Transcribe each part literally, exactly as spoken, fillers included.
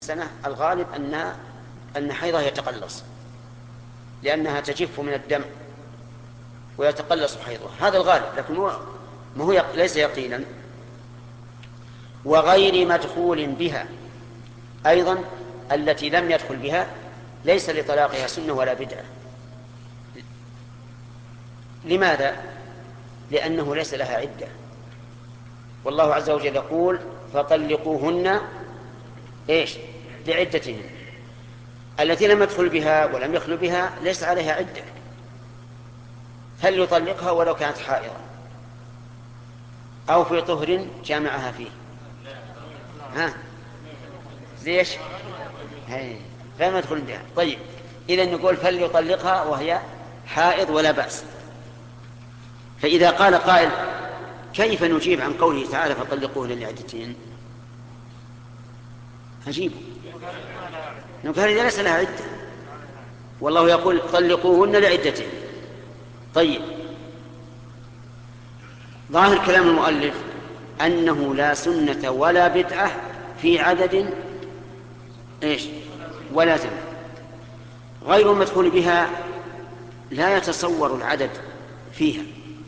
سنة الغالب أنها أن حيضها يتقلص، لأنها تجف من الدم ويتقلص حيضها، هذا الغالب، لكن هو ما هو ليس يقينا. وغير مدخول بها أيضا، التي لم يدخل بها ليس لطلاقها سنة ولا بدعة. لماذا؟ لأنه ليس لها عدة، والله عز وجل يقول فطلقوهن إيش؟ لعدتهن. التي لم يدخل بها ولم يخل بها ليس عليها عدة، فليطلقها ولو كانت حائضة أو في طهر جامعها فيه. ها ليش؟ فلم يدخل بها. طيب إذن نقول فليطلقها وهي حائض ولا بأس. فإذا قال قائل كيف نجيب عن قوله تعالى فطلقوهن لعدتهن؟ عجيب، نقول هذه ليس لها عدة، والله يقول طلقوهن لعدتهن. طيب ظاهر كلام المؤلف أنه لا سنة ولا بدعة في عدد إيش ولا زمن. غير المدخول بها لا يتصور العدد فيها،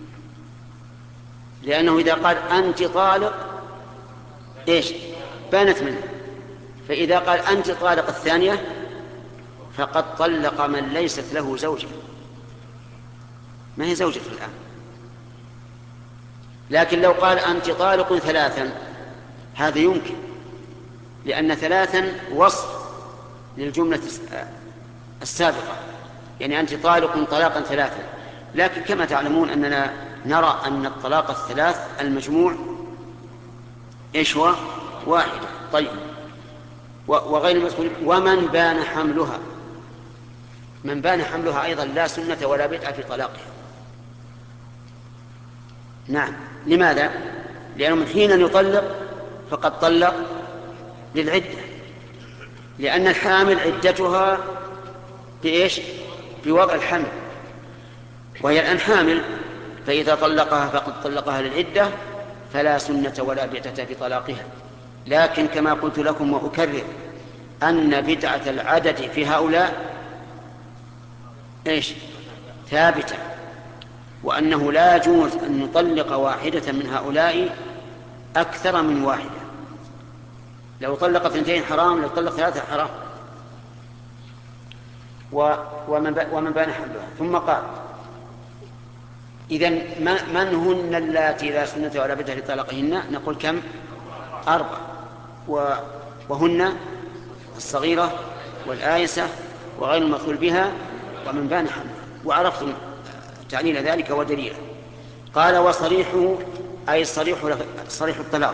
لأنه إذا قال أنت طالق إيش بانت منه، فإذا قال أنت طالق الثانية فقد طلق من ليست له زوجة، ما هي زوجة الآن. لكن لو قال أنت طالق ثلاثا هذا يمكن، لأن ثلاثا وصف للجملة السابقة، يعني أنت طالق طلاقا ثلاثا. لكن كما تعلمون أننا نرى أن الطلاق الثلاث المجموع إيش هو؟ واحدة. طيب وغير المسؤول ومن بان حملها، من بان حملها أيضا لا سنة ولا بدعة في طلاقها. نعم، لماذا؟ لأنه من حين يطلق فقد طلق للعدة، لأن الحامل عدتها بإيش؟ بوضع الحمل، وهي الآن حامل، فإذا طلقها فقد طلقها للعدة، فلا سنة ولا بدعة في طلاقها. لكن كما قلت لكم وأكرر أن بدعة العدد في هؤلاء إيش؟ ثابتة، وأنه لا يجوز أن نطلق واحدة من هؤلاء أكثر من واحدة. لو طلق اثنتين حرام، لو طلق ثلاثة حرام. ومن بان حملها. ثم قال إذن من هن اللاتي لا سنة ولا بدعة لطلاقهن؟ نقول كم؟ أربع، وهن الصغيرة والآيسة وغير المدخول بها ومن بان حملها. وعرفتم تعليل ذلك ودليله. قال وصريحه أي صريح صريح الطلاق.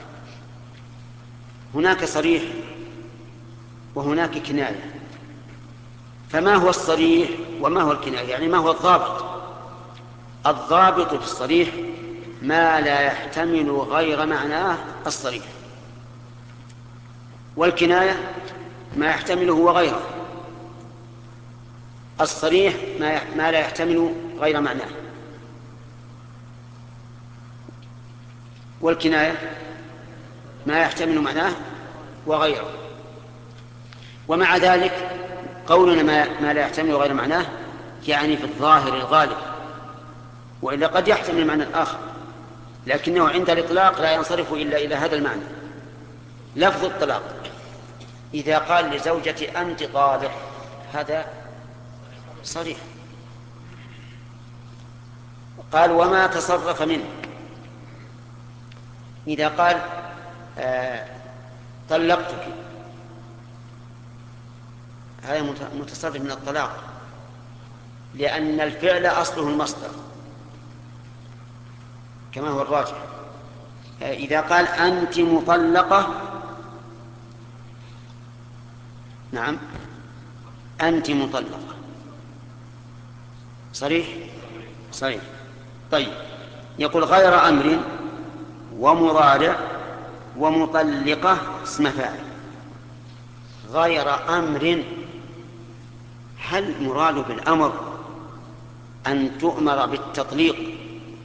هناك صريح وهناك كناية. فما هو الصريح وما هو الكناية؟ يعني ما هو الضابط؟ الضابط في الصريح ما لا يحتمل غير معناه الصريح، والكناية ما يحتمله وغيره. الصريح ما لا يحتمل غير معناه، والكناية ما يحتمل معناه وغيره. ومع ذلك قولنا ما لا يحتمل غير معناه يعني في الظاهر الغالب، وإلا قد يحتمل معنى آخر، لكنه عند الإطلاق لا ينصرف إلا إلى هذا المعنى. لفظ الطلاق إذا قال لزوجتي أنت طالق هذا صريح. قال وما تصرف منه، إذا قال آه طلقتك هذا متصرف من الطلاق، لأن الفعل أصله المصدر كما هو الراجح. إذا قال أنت مطلقة، نعم أنت مطلقة صريح صريح. طيب يقول غير أمر ومضارع ومطلقة اسم فاعل. غير أمر، هل مراد بالأمر أن تؤمر بالتطليق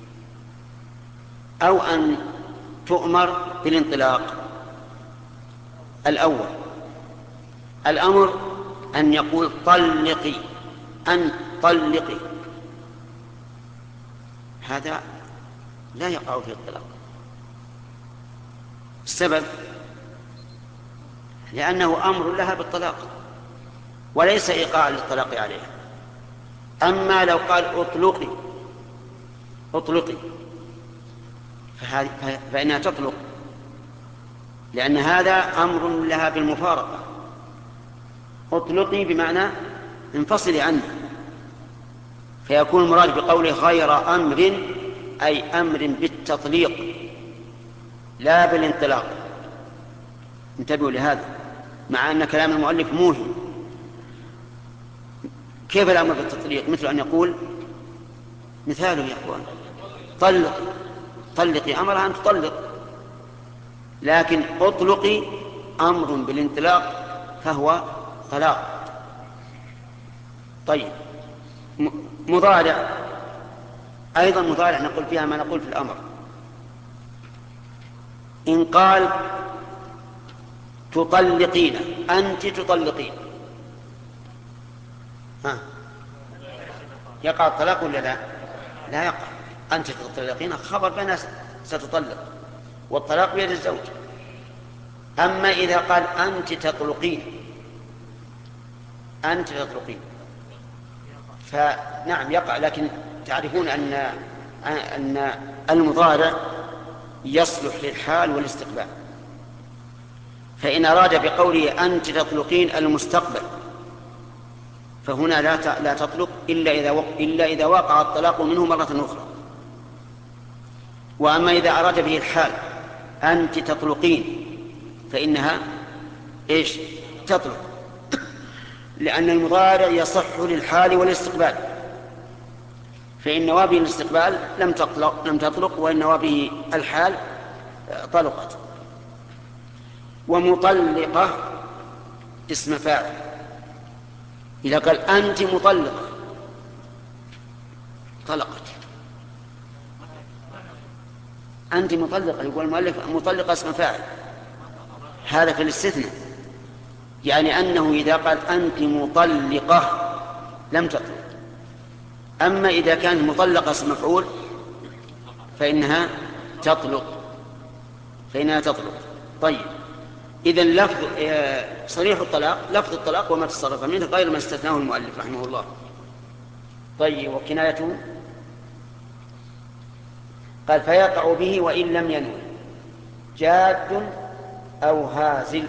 أو أن تؤمر بالانطلاق؟ الأول الأمر أن يقول طلقي، أن طلقي، هذا لا يقع في الطلاق. السبب لأنه أمر لها بالطلاق وليس إيقاعا للطلاق عليها. أما لو قال اطلقي اطلقي فإنها تطلق، لأن هذا أمر لها بالمفارقة. اطلقي بمعنى انفصلي عنه، فيكون المراد بقوله غير أمر أي أمر بالتطليق لا بالانطلاق. انتبهوا لهذا، مع أن كلام المؤلف موهم. كيف الأمر بالتطليق؟ مثل أن يقول مثاله يا أخوان طلقي، طلقي أمرها أن تطلق، لكن اطلقي أمر بالانطلاق فهو طلاق. طيب مضارع أيضا، مضارع نقول فيها ما نقول في الأمر. إن قال تطلقين، أنت تطلقين، ها يقع الطلاق ولا لا؟ لا يقع. أنت تطلقين خبر بنا ستطلق، والطلاق بيد الزوج. أما إذا قال أنت تطلقين، أنت تطلقين، فنعم يقع. لكن تعرفون أن أن المضارع يصلح للحال والاستقبال، فإن أراد بقوله أنت تطلقين المستقبل فهنا لا لا تطلق إلا إذا إلا إذا وقع الطلاق منه مرة أخرى. وأما إذا أراد به الحال أنت تطلقين فإنها إيش؟ تطلق، لأن المضارع يصح للحال والاستقبال، فإن نوابه الاستقبال لم تطلق لم تطلق وإن نوابه الحال طلقت. ومطلقة اسم فاعل، إذا قال أنت مطلقة طلقت. أنت مطلقة يقول المؤلف مطلقة اسم فاعل، هذا في الاستثناء، يعني أنه إذا قال أنت مطلقة لم تطلق. أما إذا كانت مطلقة اسم مفعول فإنها تطلق فإنها تطلق. طيب إذن لفظ صريح الطلاق لفظ الطلاق وما تصرف منه غير ما استثناه المؤلف رحمه الله. طيب وكنايته قال فيقع به وإن لم ينوي جاد أو هازل.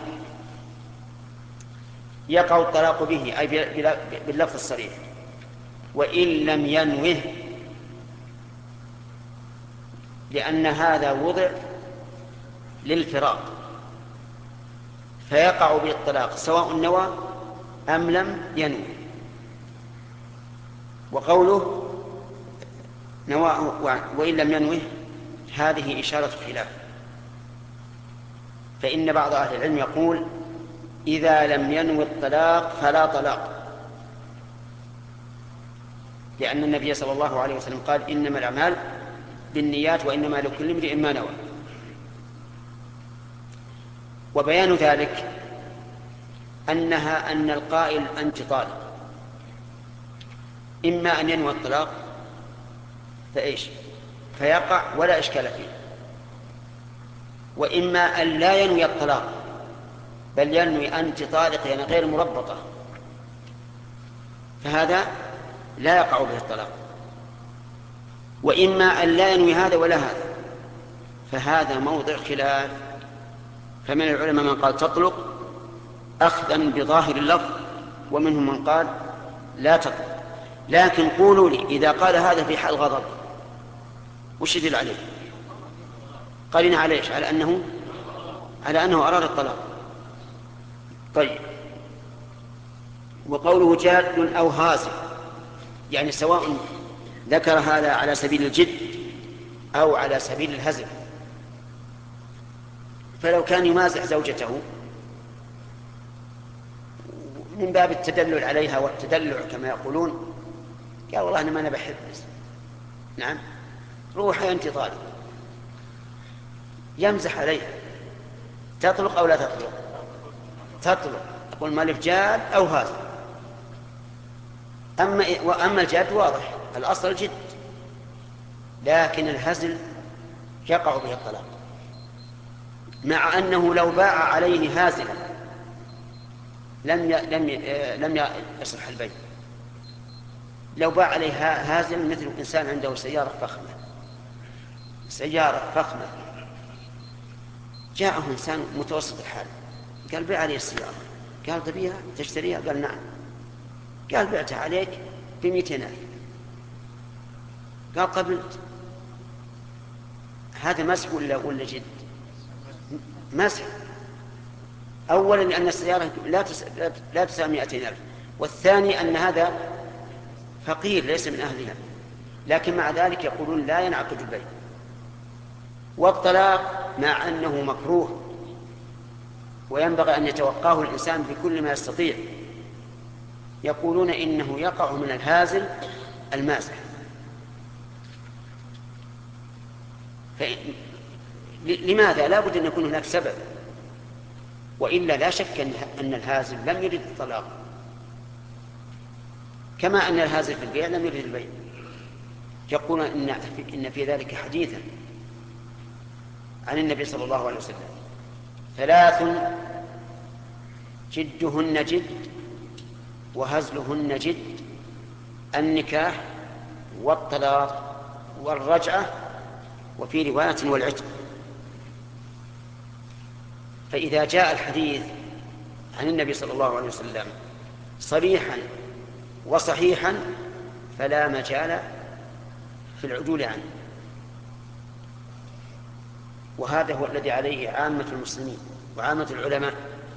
يقع الطلاق به أي باللفظ الصريح، وإن لم ينوه، لأن هذا وضع للفراق، فيقع بالطلاق سواء نوى أم لم ينوي. وقوله نوى وإن لم ينوه هذه إشارة خلاف، فإن بعض أهل العلم يقول إذا لم ينوي الطلاق فلا طلاق، لأن النبي صلى الله عليه وسلم قال إنما الأعمال بالنيات وإنما لكل امرئ ما نوى. وبيان ذلك أنها أن القائل أنت طالق إما أن ينوي الطلاق فإيش فيقع ولا إشكال فيه، وإما أن لا ينوي الطلاق بل ينوي أنت طالق يعني غير مربطة، فهذا لا يقع به الطلاق. وإما أن لا ينوي هذا ولا هذا، فهذا موضع خلاف. فمن العلماء من قال تطلق أخذا بظاهر اللفظ، ومنهم من قال لا تطلق. لكن قولوا لي إذا قال هذا في حال غضب وش يدل عليه؟ قالنا عليه على أنه على أنه أراد الطلاق. طيب وقوله جاد أو هازل يعني سواء ذكر هذا على سبيل الجد أو على سبيل الهزل. فلو كان يمازح زوجته من باب التدلل عليها والتدلع كما يقولون، قال والله أنا ما أنا بحب، نعم روحي أنت طالق، يمزح عليها، تطلق أو لا تطلق؟ تطلق. يقول مالف جاد أو هازل. أما وأما الجد واضح الأصل الجد، لكن الهزل يقع به الطلاق، مع أنه لو باع عليه هازلا لم ي... لم ي... لم يصح البيع. لو باع عليه هازل مثل إنسان عنده سيارة فخمة سيارة فخمة جاءه إنسان متوسط الحال قال بيع علي السيارة، قال تبيها تشتريها؟ قال نعم. قال بعتها عليك بمئتين ألف. قال قبلت. هذا مسح ولا ولا جد؟ مسح. أولا لأن السيارة لا تس... لا تساوي مئتين ألف، والثاني أن هذا فقير ليس من أهلها، لكن مع ذلك يقولون لا ينعقد البيع. والطلاق مع أنه مكروه وينبغي أن يتوقاه الإنسان بكل ما يستطيع، يقولون إنه يقع من الهازل المازح. لماذا؟ لا بد أن يكون هناك سبب، وإلا لا شك أن الهازل لم يرد الطلاق، كما أن الهازل في البيع لم يرد البيع. يقولون إن في, إن في ذلك حديثا عن النبي صلى الله عليه وسلم: ثلاث جدهن جد وهزلهن جد: النكاح والطلاق والرجعة، وفي رواية والعتق. فإذا جاء الحديث عن النبي صلى الله عليه وسلم صريحا وصحيحا فلا مجال في العدول عنه، وهذا هو الذي عليه عامة المسلمين وعامة العلماء.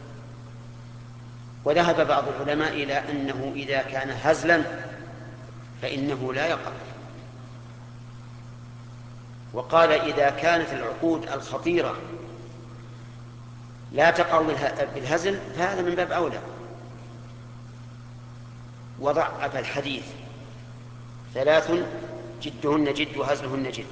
وذهب بعض العلماء إلى أنه إذا كان هزلا فإنه لا يقع، وقال إذا كانت العقود الخطيرة لا تقع بالهزل فهذا من باب أولى. وضعف الحديث: ثلاث جدهن جد وهزلهن جد.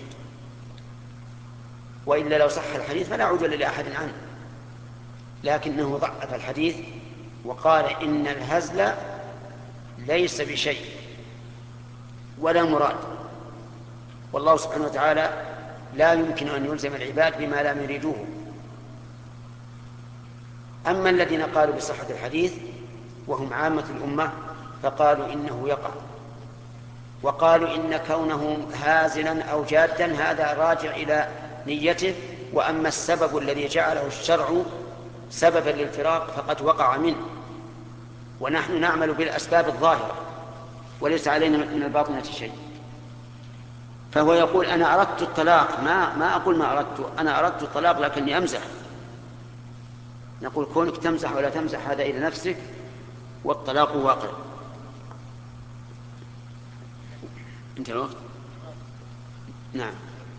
وإلا لو صح الحديث فلا عدل لأحد عنه، لكنه ضعف الحديث وقال إن الهزل ليس بشيء ولا مراد، والله سبحانه وتعالى لا يمكن أن يلزم العباد بما لم يريدوه. أما الذين قالوا بصحة الحديث وهم عامة الأمة فقالوا إنه يقع، وقالوا إن كونه هازلا أو جادا هذا راجع إلى نيته، وأما السبب الذي جعله الشرع سببا للفراق فقد وقع منه، ونحن نعمل بالأسباب الظاهرة وليس علينا من الباطنة شيء. فهو يقول أنا أردت الطلاق، ما, ما أقول ما أردت، أنا أردت الطلاق لكني أمزح. نقول كونك تمزح ولا تمزح هذا إلى نفسك، والطلاق واقع. انت الوقت؟ نعم.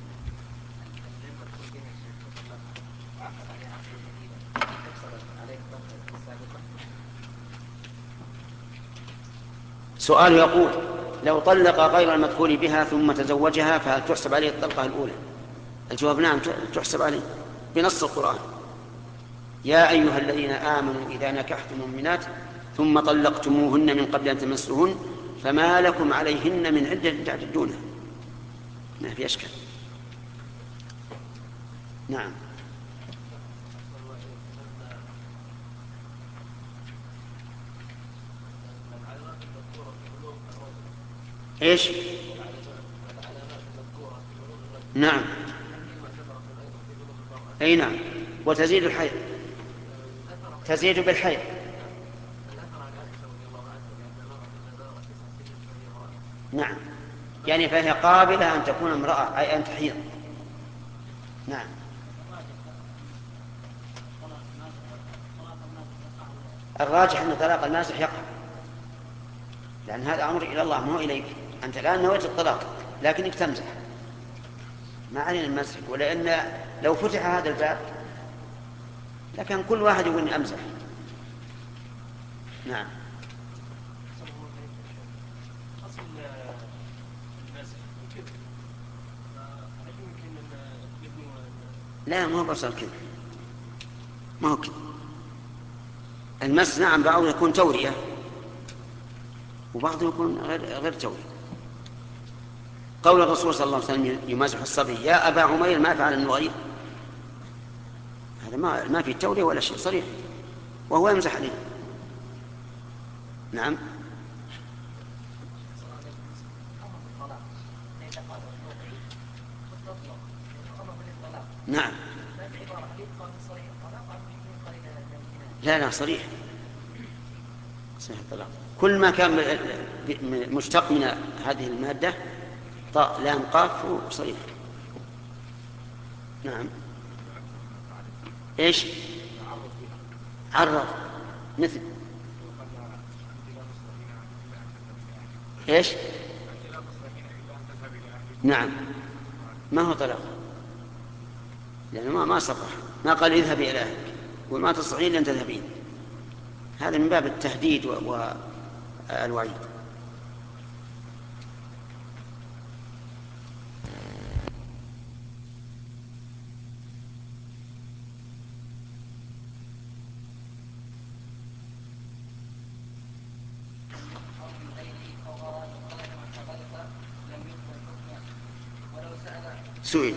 سؤال يقول: لو طلق غير المدخول بها ثم تزوجها فهل تحسب عليه الطلقة الأولى؟ الجواب نعم تحسب عليه بنص القرآن: يا أيها الذين آمنوا إذا نكحتم المؤمنات ثم طلقتموهن من قبل أن تمسوهن فما لكم عليهن من عدة تعتدونها. ما في أشكال. نعم. إيش؟ نعم. أي نعم. وتزيد الحيض، تزيد بالحيض. نعم، يعني فهي قابلة أن تكون امرأة أي أن تحيض. نعم. الراجح أن طلاق المازح يقع، لأن هذا أمر إلى الله مو إليك. أنت الآن نويت الطلاق لكنك تمزح، ما علينا المزح. ولأن لو فتح هذا الباب لكن كل واحد يقول إني أمزح. نعم. لا، ما هو بصر كذا، ما هو كذا. المس نعم بعضه يكون تورية وبعضه يكون غير تورية. قول الرسول صلى الله عليه وسلم يمازح الصبي يا أبا عمير ما فعل النغير، هذا ما ما في تورية ولا شيء، صريح وهو يمزح عليه. نعم. نعم. لا لا صريح، صحيح الطلاق. كل ما كان مشتق من هذه المادة طاء لام قاف صريح. نعم. ايش؟ عرض مثل ايش؟ نعم ما هو طلاق، لأنه ما ما صرح، ما قال اذهبي إلى أهلك وما تستطيعين لن تذهبين، هذا من باب التهديد والوعيد. سئل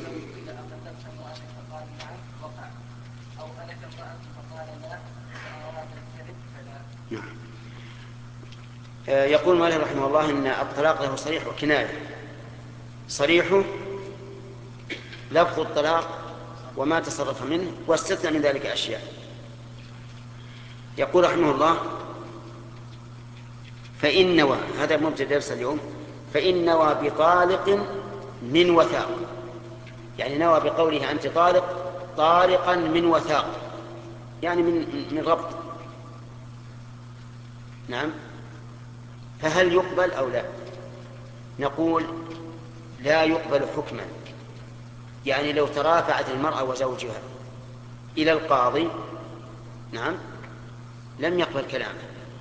يقول مالك رحمه الله إن الطلاق له صريح وكناية. صريحه لفظ الطلاق وما تصرف منه واستثنى من ذلك أشياء. يقول رحمه الله فإن نوى، هذا مبتدأ درس اليوم، فإن نوى بطالق من وثاق، يعني نوى بقوله أنت طالق طالقا من وثاق، يعني من من ربط. نعم. فهل يقبل أو لا؟ نقول لا يقبل حكما، يعني لو ترافعت المرأة وزوجها إلى القاضي نعم لم يقبل كلامه،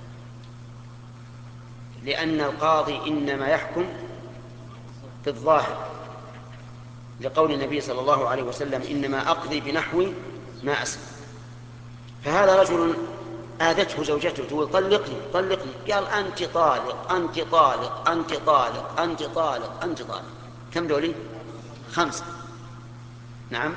لأن القاضي إنما يحكم في الظاهر، لقول النبي صلى الله عليه وسلم إنما أقضي بنحو ما أسمع. فهذا رجل آذته زوجته تقول طلقني طلقني، قال أنت طالق أنت طالق أنت طالق أنت طالق أنت طالق، كم دولي؟ خمسة. نعم.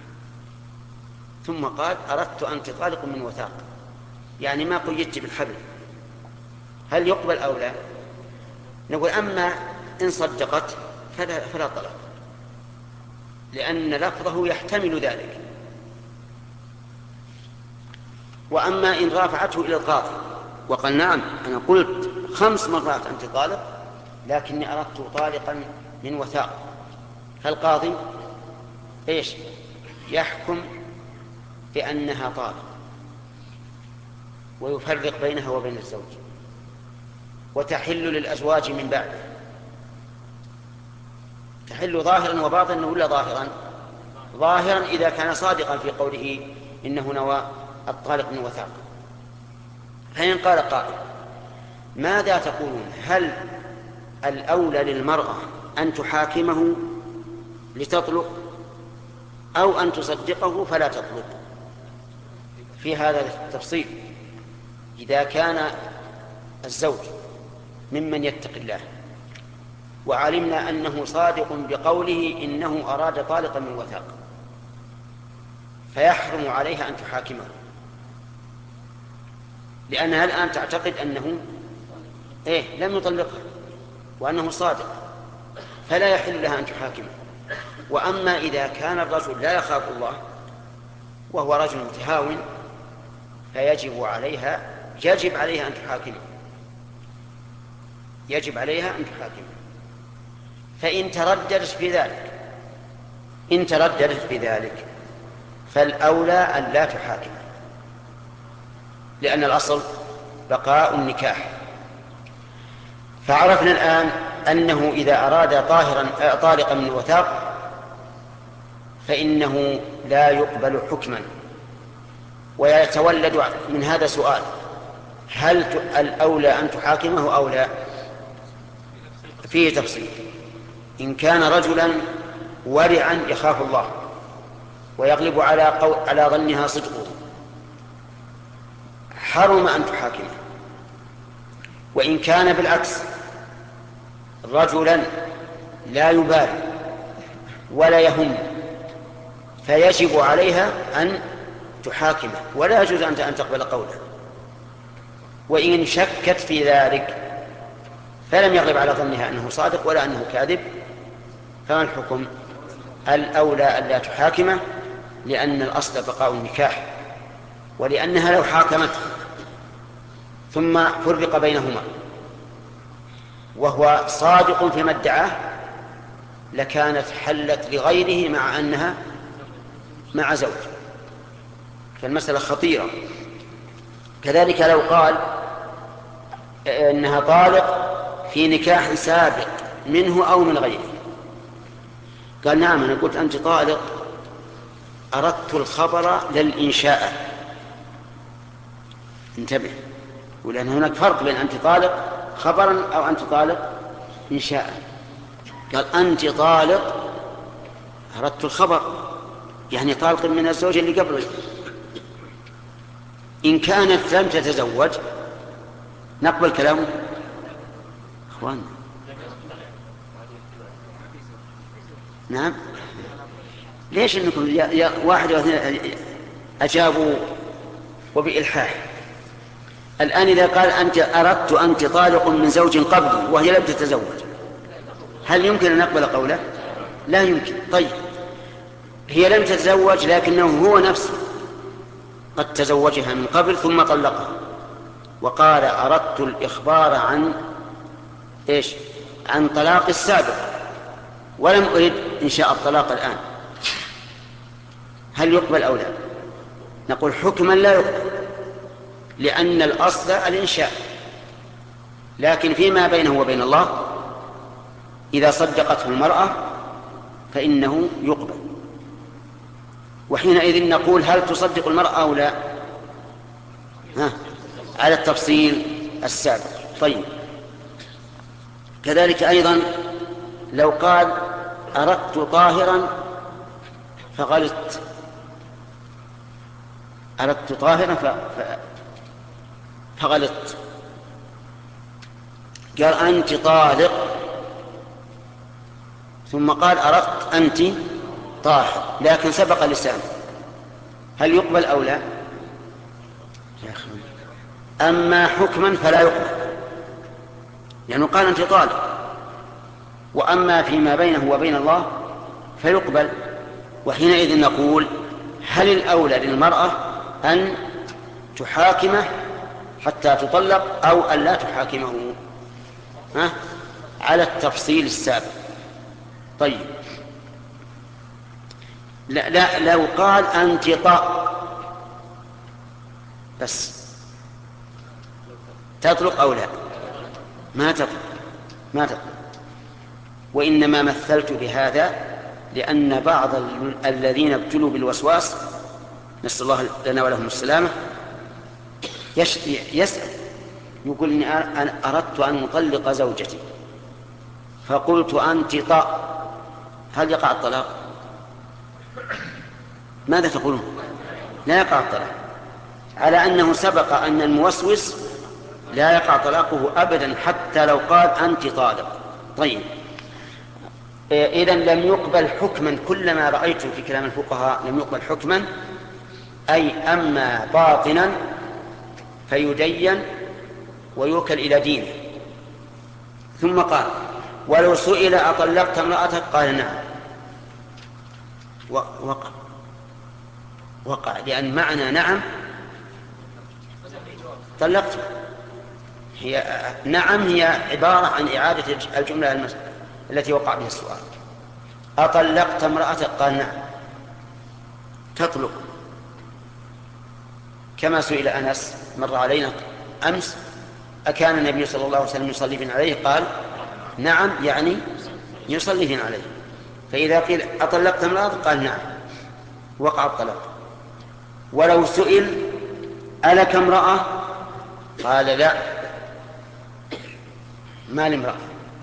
ثم قال أردت أنت طالق من وثاق، يعني ما قيدت بالحبل. هل يقبل أو لا؟ نقول أما إن صدقت فلا, فلا طلاق، لأن لفظه يحتمل ذلك. وأما إن رافعته إلى القاضي وقال نعم أنا قلت خمس مرات أنت طالق لكني أردت طالقا من وثاق، فالقاضي إيش؟ يحكم بأنها طالق ويفرق بينها وبين الزوج، وتحل للأزواج من بعده. تحل ظاهرا وباطنا ولا ظاهرا؟ ظاهرا إذا كان صادقا في قوله إنه نوى الطالق من وثاق. فإن قال قائل ماذا تقولون؟ هل الأولى للمرأة أن تحاكمه لتطلق أو أن تصدقه فلا تطلق؟ في هذا التفصيل إذا كان الزوج ممن يتقي الله وعلمنا أنه صادق بقوله إنه أراد طالقا من وثاق، فيحرم عليها أن تحاكمه، لأنها الآن تعتقد أنه إيه لم يطلقها وأنه صادق، فلا يحل لها أن تحاكمه. وأما إذا كان الرجل لا يخاف الله وهو رجل متهاون فيجب عليها يجب عليها أن تحاكمه يجب عليها أن تحاكمه. فإن ترددت في ذلك إن ترددت في ذلك فالأولى أن لا تحاكم، لأن الأصل بقاء النكاح. فعرفنا الآن أنه إذا أراد طاهرا طالقا من الوثاق فإنه لا يقبل حكما. ويتولد من هذا سؤال: هل الأولى أن تحاكمه أو لا؟ فيه تفصيل. إن كان رجلا ورعا يخاف الله ويغلب على, قو... على ظنها صدقه، حرم أن تحاكمه. وإن كان بالعكس رجلا لا يبالي ولا يهم فيجب عليها أن تحاكمه ولا يجوز أن تقبل قوله. وإن شكت في ذلك فلم يغلب على ظنها أنه صادق ولا أنه كاذب، فما الحكم؟ الأولى ألا تحاكمه، لأن الأصل بقاء النكاح، ولأنها لو حاكمته ثم فرق بينهما وهو صادق فيما ادعاه لكانت حلت لغيره مع أنها مع زوج، فالمسألة خطيرة. كذلك لو قال إنها طالق في نكاح سابق منه أو من غيره، قال نعم أنا قلت أنت طالق، أردت الخبر للإنشاء. انتبه، ولأن هناك فرق بين أنت طالق خبرا أو أنت طالق إنشاء. قال أنت طالق أردت الخبر، يعني طالق من الزوج اللي قبله. إن كانت لم تتزوج نقبل كلامه أخوان. نعم، ليش إنكم يا يا واحد واثنين أجابوا وبإلحاح؟ الآن إذا قال أنت أردت أنت طالق من زوج قبلي وهي لم تتزوج، هل يمكن أن نقبل قوله؟ لا يمكن. طيب، هي لم تتزوج لكنه هو نفسه قد تزوجها من قبل ثم طلقها وقال أردت الإخبار عن إيش؟ عن طلاق السابق ولم أرد إنشاء الطلاق الآن، هل يقبل أو لا؟ نقول حكما لا يقبل، لأن الأصل الإنشاء، لكن فيما بينه وبين الله إذا صدقته المرأة فإنه يقبل. وحينئذ نقول هل تصدق المرأة أو لا؟ ها، على التفصيل السابق. طيب، كذلك أيضا لو قال أردت طاهرا فغلط، أردت طاهرا ف... ف... فغلط، قال أنت طالق ثم قال أردت أنت طاهر لكن سبق اللسان، هل يقبل أو لا؟ أما حكما فلا يقبل لأنه قال أنت طالق، وأما فيما بينه وبين الله فيقبل. وحينئذ نقول هل الأولى للمرأة أن تحاكمه حتى تطلق أو أن لا تحاكمه؟ ها؟ على التفصيل السابق. طيب، لا, لا لو قال أنت طاء بس تطلق أو لا؟ ما تطلق، ما تطلق. وإنما مثلت بهذا لأن بعض الذين ابتلوا بالوسواس نسأل الله لنا ولهم السلامة يسأل يقول إني أنا أردت أن أطلق زوجتي فقلت أنت طاء، هل يقع الطلاق؟ ماذا تقولون؟ لا يقع الطلاق، على أنه سبق أن الموسوس لا يقع طلاقه أبدا حتى لو قال أنت طالق. طيب، إذن لم يقبل حكما، كلما رأيت في كلام الفقهاء لم يقبل حكما، أي أما باطنا فيدين ويوكل إلى دينه. ثم قال ولو سئل أطلقت امرأتك قال نعم، وقع وقع لأن معنى نعم طلقت، هي نعم هي عبارة عن إعادة الجملة المسألة التي وقع بها السؤال. أطلقت امرأتك قال نعم، تطلق. كما سئل أنس مر علينا أمس أكان النبي صلى الله عليه وسلم يصلي بنا عليه؟ قال نعم، يعني يصلي بنا عليه. فإذا قيل أطلقت امرأتك قال نعم، وقع الطلاق. ولو سئل ألك امرأة قال لا، ما لامرأة.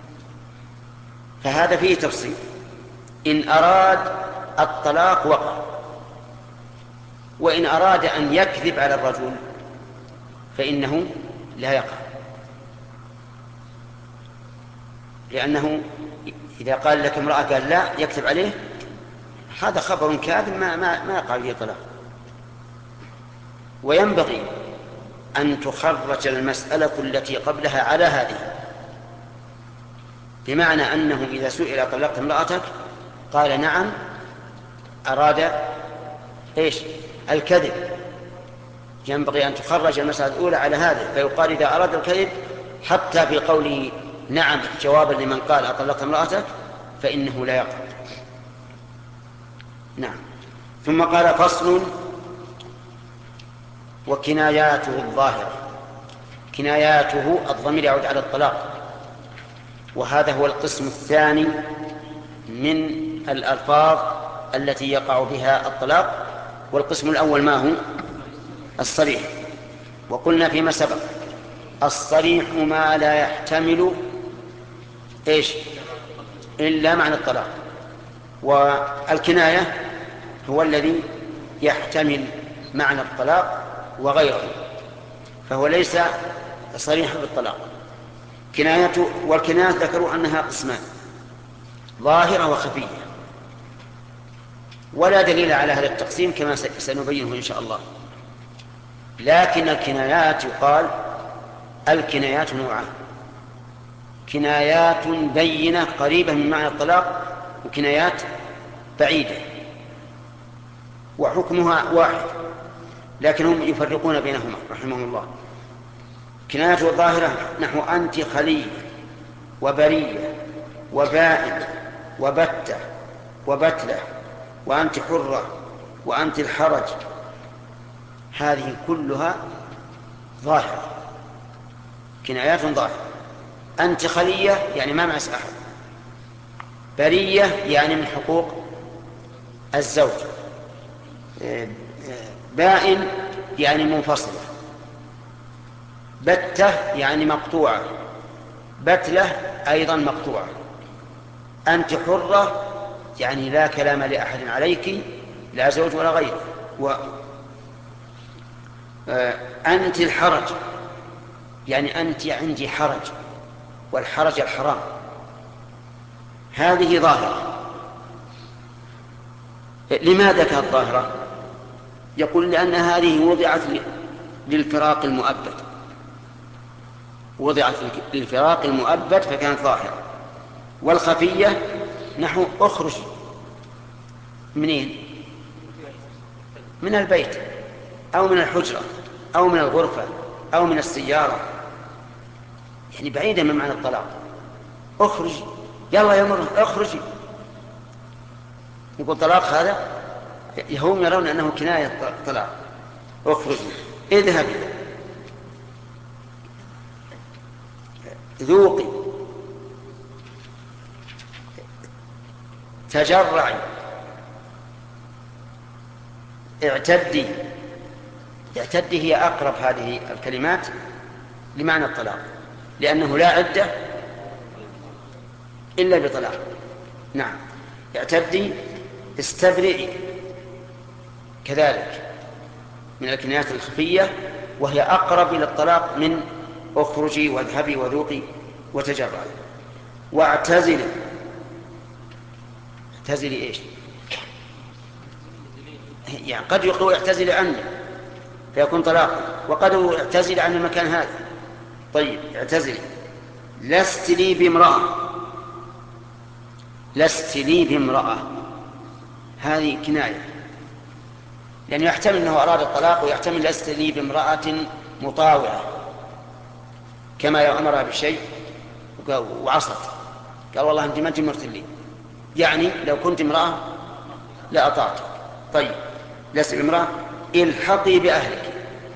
فهذا فيه تفصيل، إن أراد الطلاق وقع، وإن أراد أن يكذب على الرجل فإنه لا يقع، لأنه إذا قال لك امرأة قال لا يكتب عليه، هذا خبر كاذب ما, ما, ما يقع فيه طلاق. وينبغي أن تخرج المسألة التي قبلها على هذه، بمعنى أنه إذا سئل طلقت امرأتك قال نعم، أراد إيش؟ الكذب. ينبغي أن تخرج المسألة الأولى على هذه، فيقال إذا أراد الكذب حتى في قوله نعم جوابا لمن قال أطلقت امرأتك فإنه لا يقع. نعم. ثم قال فصل وكناياته الظاهرة. كناياته الضمير يعود على الطلاق، وهذا هو القسم الثاني من الألفاظ التي يقع بها الطلاق. والقسم الأول ما هو؟ الصريح. وقلنا فيما سبق الصريح ما لا يحتمل إيش إلا معنى الطلاق، والكناية هو الذي يحتمل معنى الطلاق وغيره، فهو ليس صريحا بالطلاق. كنايته والكناية ذكروا أنها قسمان، ظاهرة وخفية، ولا دليل على هذا التقسيم كما سنبينه إن شاء الله. لكن الكنايات يقال الكنايات نوعان: كنايات بينة قريبة من معنى الطلاق، وكنايات بعيدة وحكمها واحد، لكنهم يفرقون بينهما رحمهم الله. كنايات الظاهرة نحو أنت خلية وبرية وبائن وبتة وبتلة وأنت حرة وأنت الحرج، هذه كلها ظاهرة، كنايات ظاهرة. أنت خلية يعني ما معس أحد، برية يعني من حقوق الزوج، بائن يعني منفصلة، بتة يعني مقطوعة، بتلة أيضا مقطوعة. أنت حرة يعني لا كلام لأحد عليك، لا زوج ولا غيره. و... أنت الحرج يعني أنت عندي حرج، والحرج الحرام، هذه ظاهرة. لماذا كانت ظاهرة؟ يقول لأن هذه وضعت للفراق المؤبد، وضعت للفراق المؤبد فكانت ظاهرة. والخفية نحو أخرج منين؟ من البيت أو من الحجرة أو من الغرفة أو من السيارة، يعني بعيدا من معنى الطلاق. أخرج، يلا يا مرة أخرجي، يقول طلاق هذا، هم يرون أنه كناية طلاق. أخرجي، اذهبي، ذوقي، تجرعي، اعتدي. اعتدي هي أقرب هذه الكلمات لمعنى الطلاق، لأنه لا عدة إلا بطلاق. نعم. اعتدي، استبرئي، كذلك من الكنايات الخفية، وهي أقرب إلى الطلاق من اخرجي واذهبي وذوقي وتجرعي. واعتزلي، اعتزلي إيش؟ يعني قد يقول اعتزلي عني فيكون طلاق، وقد اعتزلي عن المكان هذا. طيب اعتزلي. لست لي بامرأة، لست لي بامرأة، هذه كناية، لأنه يحتمل أنه أراد الطلاق، ويحتمل لست لي بامرأة مطاوعة، كما لو أمرها بشيء وعصت قال والله أنت ما أنت مرتلي، يعني لو كنت امرأة لا أطعت. طيب لست بامرأة، الحقي بأهلك،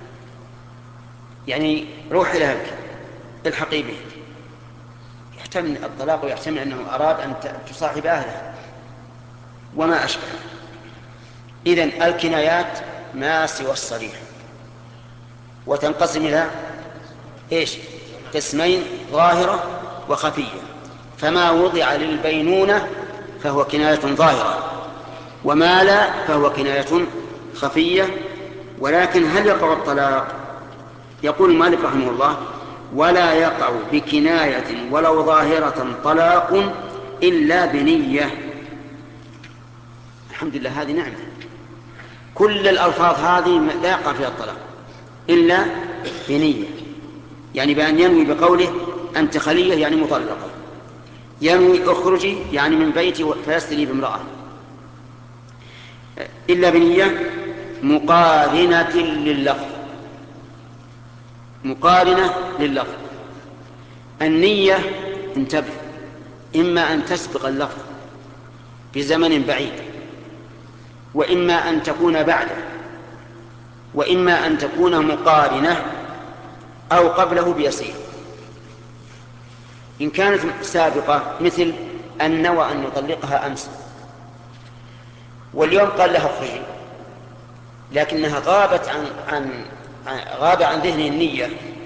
يعني روح إلى أهلك، الحقي به. يحتمل الطلاق ويحتمل أنه أراد أن تصاحب أهله وما أشبه. إذن الكنايات ما سوى الصريح، وتنقسم إلى إيش؟ قسمين: ظاهرة وخفية. فما وضع للبينونة فهو كناية ظاهرة، وما لا فهو كناية خفية. ولكن هل يقع الطلاق يقول المؤلف رحمه الله: ولا يقع بكناية ولو ظاهرة طلاق إلا بنية. الحمد لله، هذه نعمة. كل الألفاظ هذه لا يقع فيها الطلاق إلا بنية، يعني بأن ينوي بقوله أنت خلية يعني مطلقة، ينوي اخرجي يعني من بيتي فيستلي بامرأة، إلا بنية مقارنة لللفظ. مقارنة لللفظ. النية انتبه، إما أن تسبق اللفظ بزمن بعيد، وإما أن تكون بعده، وإما أن تكون مقارنة أو قبله بيسير. إن كانت سابقة مثل أن نوى أن يطلقها أمس واليوم قال لها اخرجي، لكنها غابت عن, عن, عن غاب عن ذهنه النية،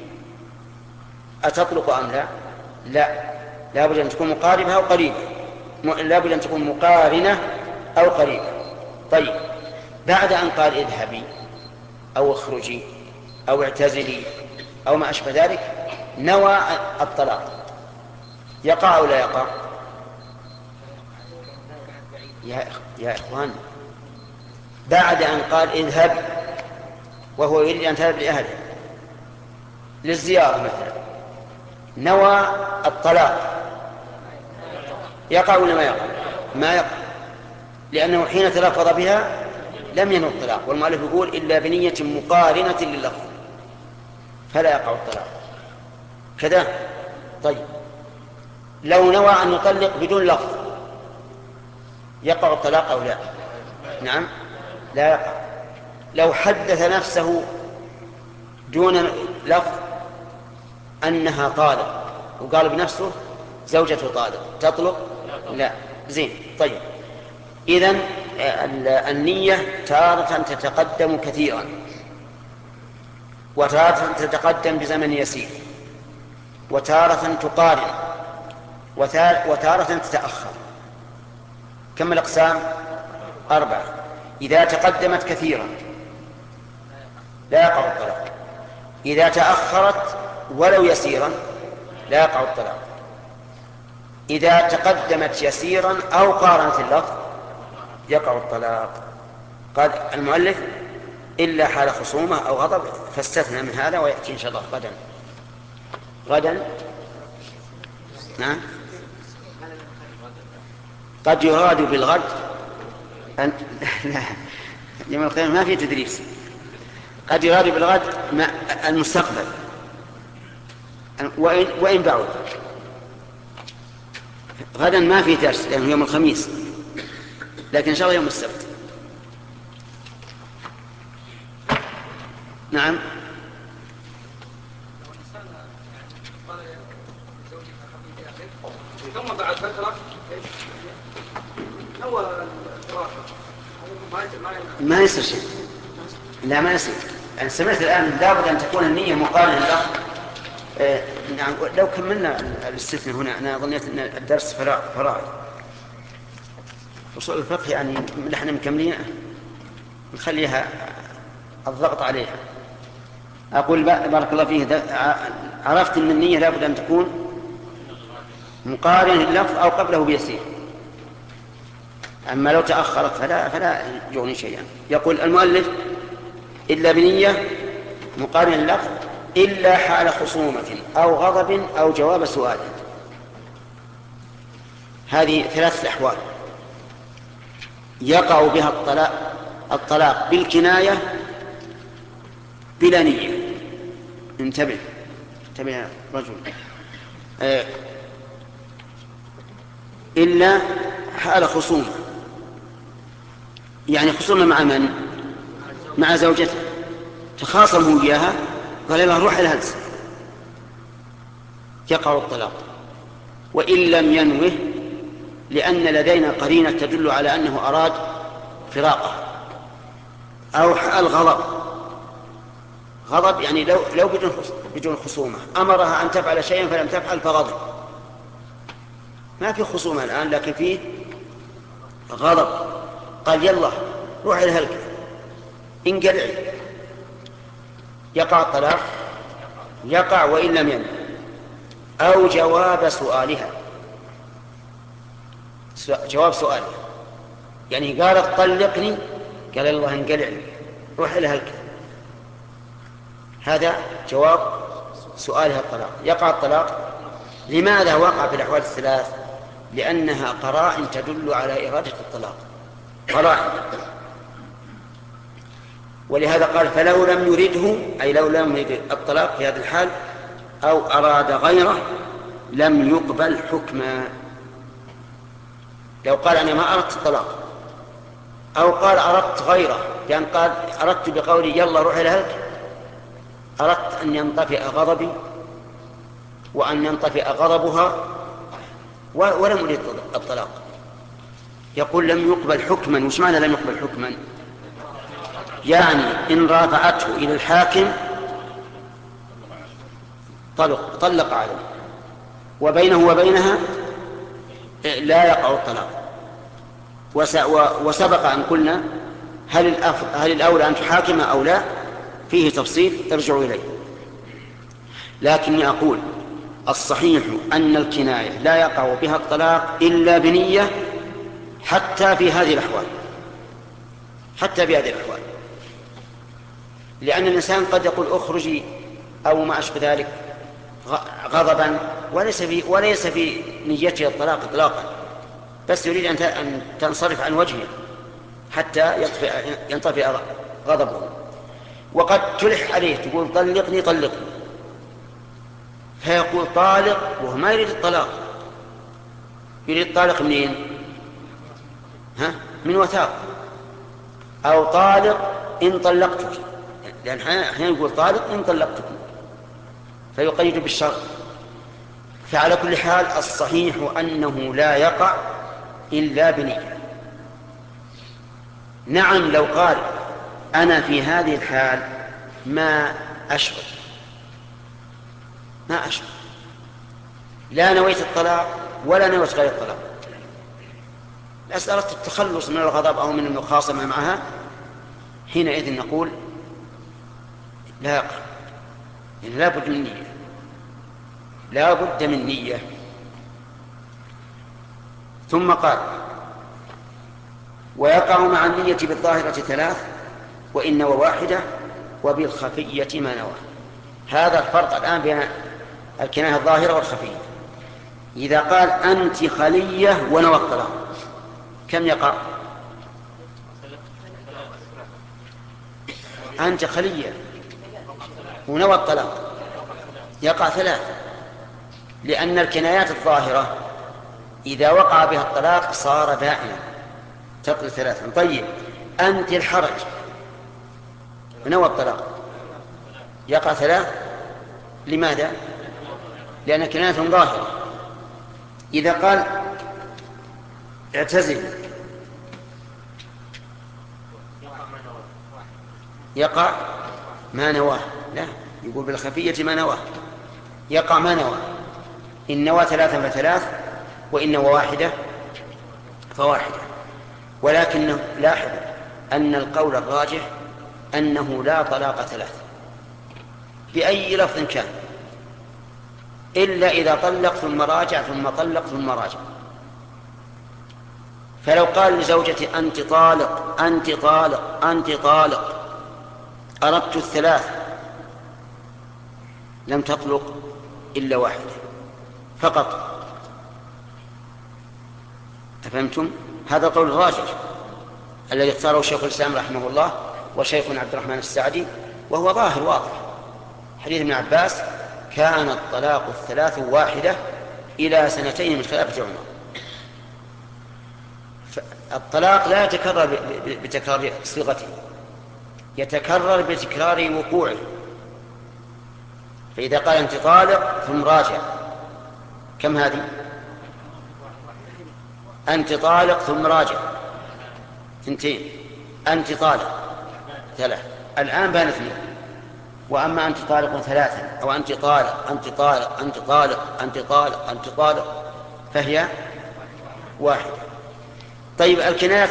أتطلق أم لا؟ لا، لا بد أن تكون مقاربة أو قريبة، لا بد أن تكون مقارنة أو قريبة. طيب، بعد أن قال اذهبي أو اخرجي أو اعتزلي أو ما أشبه ذلك نوى الطلاق، يقع أو لا يقع؟ يا, يا إخوان، بعد أن قال اذهب وهو يريد أن تذهب لأهله للزيارة مثلا، نوى الطلاق، يقع ولا ما يقع؟ ما يقع، لأنه حين تلفظ بها لم ينوي الطلاق، والمؤلف يقول إلا بنية مقارنة لللفظ، فلا يقع الطلاق كذا. طيب، لو نوى أن يطلق بدون لفظ يقع الطلاق أو لا؟ نعم، لا يقع. لو حدث نفسه دون لفظ أنها طالق وقال بنفسه زوجته طالق، تطلق؟ لا. زين. طيب، إذن النية تارة تتقدم كثيرا، وتارة تتقدم بزمن يسير، وتارة تقارن، وتارة تتأخر. كم الأقسام؟ أربعة. إذا تقدمت كثيرا لا يقع الطلاق، إذا تأخرت ولو يسيرا لا يقع الطلاق، إذا تقدمت يسيرا أو قارنت اللفظ يقع الطلاق. قال المؤلف إلا حال خصومة أو غضب، فاستثنى من هذا ويأتي إن شاء الله غدا. غدا نعم. قد يراد بالغد أن... لا، يوم القيامة ما في تدريس. قد يراد بالغد ما... المستقبل، وإن, وإن بعد. غدا ما في درس لأنه يوم الخميس، لكن إن شاء الله يوم السبت. نعم. ثم بعد فترة نوى ما يصير شيء. لا، ما يصير. أنا سمعت الآن لابد أن تكون النية مقارنة له. آه نعم. لو كملنا الاستثناء هنا، أنا ظنيت أن الدرس فراغ. أصول الفقه يعني نحن مكملين، نخليها الضغط عليها. أقول بارك الله فيه، عرفت أن النية لابد أن تكون مقارن اللفظ أو قبله بيسير، أما لو تأخرت فلا, فلا يغني شيئا. يقول المؤلف إلا بنية مقارن اللفظ إلا حال خصومة أو غضب أو جواب سؤال. هذه ثلاثة أحوال يقع بها الطلاق, الطلاق بالكناية بلا نية. انتبه انتبه يا رجل. آه إلا حال خصومة، يعني خصومة مع من؟ مع زوجته، تخاصمه إياها، قال لها روح الهلس، يقع الطلاق. وإن لم ينوه، لأن لدينا قرينة تدل على أنه أراد فراقه. أو حال غضب، غضب يعني لو, لو بدون خصومة أمرها أن تفعل شيئا فلم تفعل فغضب، ما في خصومة الآن لكن فيه غضب، قال يلا روح الهلك انقلعي، يقع الطلاق يقع وإن لم ينوي، أو جواب سؤالها، جواب سؤالها، يعني قالت طلقني، قال الله انقلع روح إلى هلك، هذا جواب سؤالها الطلاق، يقع الطلاق. لماذا وقع في الأحوال الثلاث؟ لأنها قرائن تدل على إرادة الطلاق، قرائن. ولهذا قال فلو لم يرده، أي لو لم يرد الطلاق في هذا الحال أو أراد غيره لم يقبل حكما. لو قال أنا ما أردت الطلاق، أو قال أردت غيره، لأن قال أردت بقولي يلا روح إلى هلك، أردت أن ينطفئ غضبي وأن ينطفئ غضبها ولم أريد الطلاق، يقول لم يقبل حكما. وش معنى لم يقبل حكما؟ يعني إن رافعته إلى الحاكم طلق, طلق عليه، وبينه وبينها لا يقع الطلاق. وسبق أن قلنا هل, هل الأولى أن تحاكم أو لا، فيه تفصيل ارجعوا إليه. لكني أقول الصحيح أن الكناية لا يقع بها الطلاق إلا بنية، حتى في هذه الأحوال، حتى في هذه الأحوال، لأن الإنسان قد يقول أخرجي أو ما أشبه ذلك غضبا وليس في وليس في نيته الطلاق إطلاقا، بس يريد أن تنصرف عن وجهه حتى ينطفئ غضبه. وقد تلح عليه تقول طلقني طلقني، فيقول طالق وهو ما يريد الطلاق، يريد الطالق منين؟ ها؟ من وثاق. أو طالق إن طلقتك، لأن أحيانا يقول طالق إن طلقتك، فيقيد بالشرط. فعلى كل حال الصحيح أنه لا يقع إلا بنية. نعم لو قال أنا في هذه الحال ما أشعر ما أشعر لا نويت الطلاق ولا نويت غير الطلاق، بس أردت التخلص من الغضب أو من المخاصمة معها، حينئذ نقول لا يقع، يعني لا بد من نية، لا بد من نية. ثم قال ويقع مع النية بالظاهرة ثلاث وإن وواحدة وبالخفية ما نوى. هذا الفرق الآن بين الكناية الظاهرة والخفية. إذا قال أنت خلية ونوى الطلاق كم يقع؟ أنت خلية ونوى الطلاق يقع ثلاث، لأن الكنايات الظاهرة إذا وقع بها الطلاق صار دائما تقل ثلاثا. طيب أنت الحرج ونوى الطلاق يقع ثلاث، لماذا؟ لأن كناية ظاهرة. إذا قال اعتزل يقع ما نواه، لا، يقول بالخفية ما نواه، يقع ما نواه. إن نوى ثلاثا فثلاث وإن نوى واحدة فواحدة. ولكن لاحظ أن القول الراجح أنه لا طلاق ثلاث بأي لفظ كان، إلا إذا طلق ثم راجع ثم طلق ثم راجع. فلو قال لزوجتي أنت طالق أنت طالق أنت طالق أردت الثلاث لم تطلق إلا واحدة فقط. أفهمتم؟ هذا القول الراجح الذي اختاره شيخ الإسلام رحمه الله وشيخنا عبد الرحمن السعدي، وهو ظاهر واضح. حديث ابن عباس كان الطلاق الثلاث واحدة إلى سنتين من خلافة عمر. الطلاق لا يتكرر بتكرار صيغته، يتكرر بتكرار وقوعه. فإذا قال أنت طالق ثم راجع كم هذه؟ أنت طالق ثم راجع اثنتين، أنت طالق ثلاث، الآن بان اثنين. وأما أنت طالق ثلاثا أو أنت طالق أنت طالق أنت طالق أنت طالق أنت طالق فهي واحدة. طيب الكنايات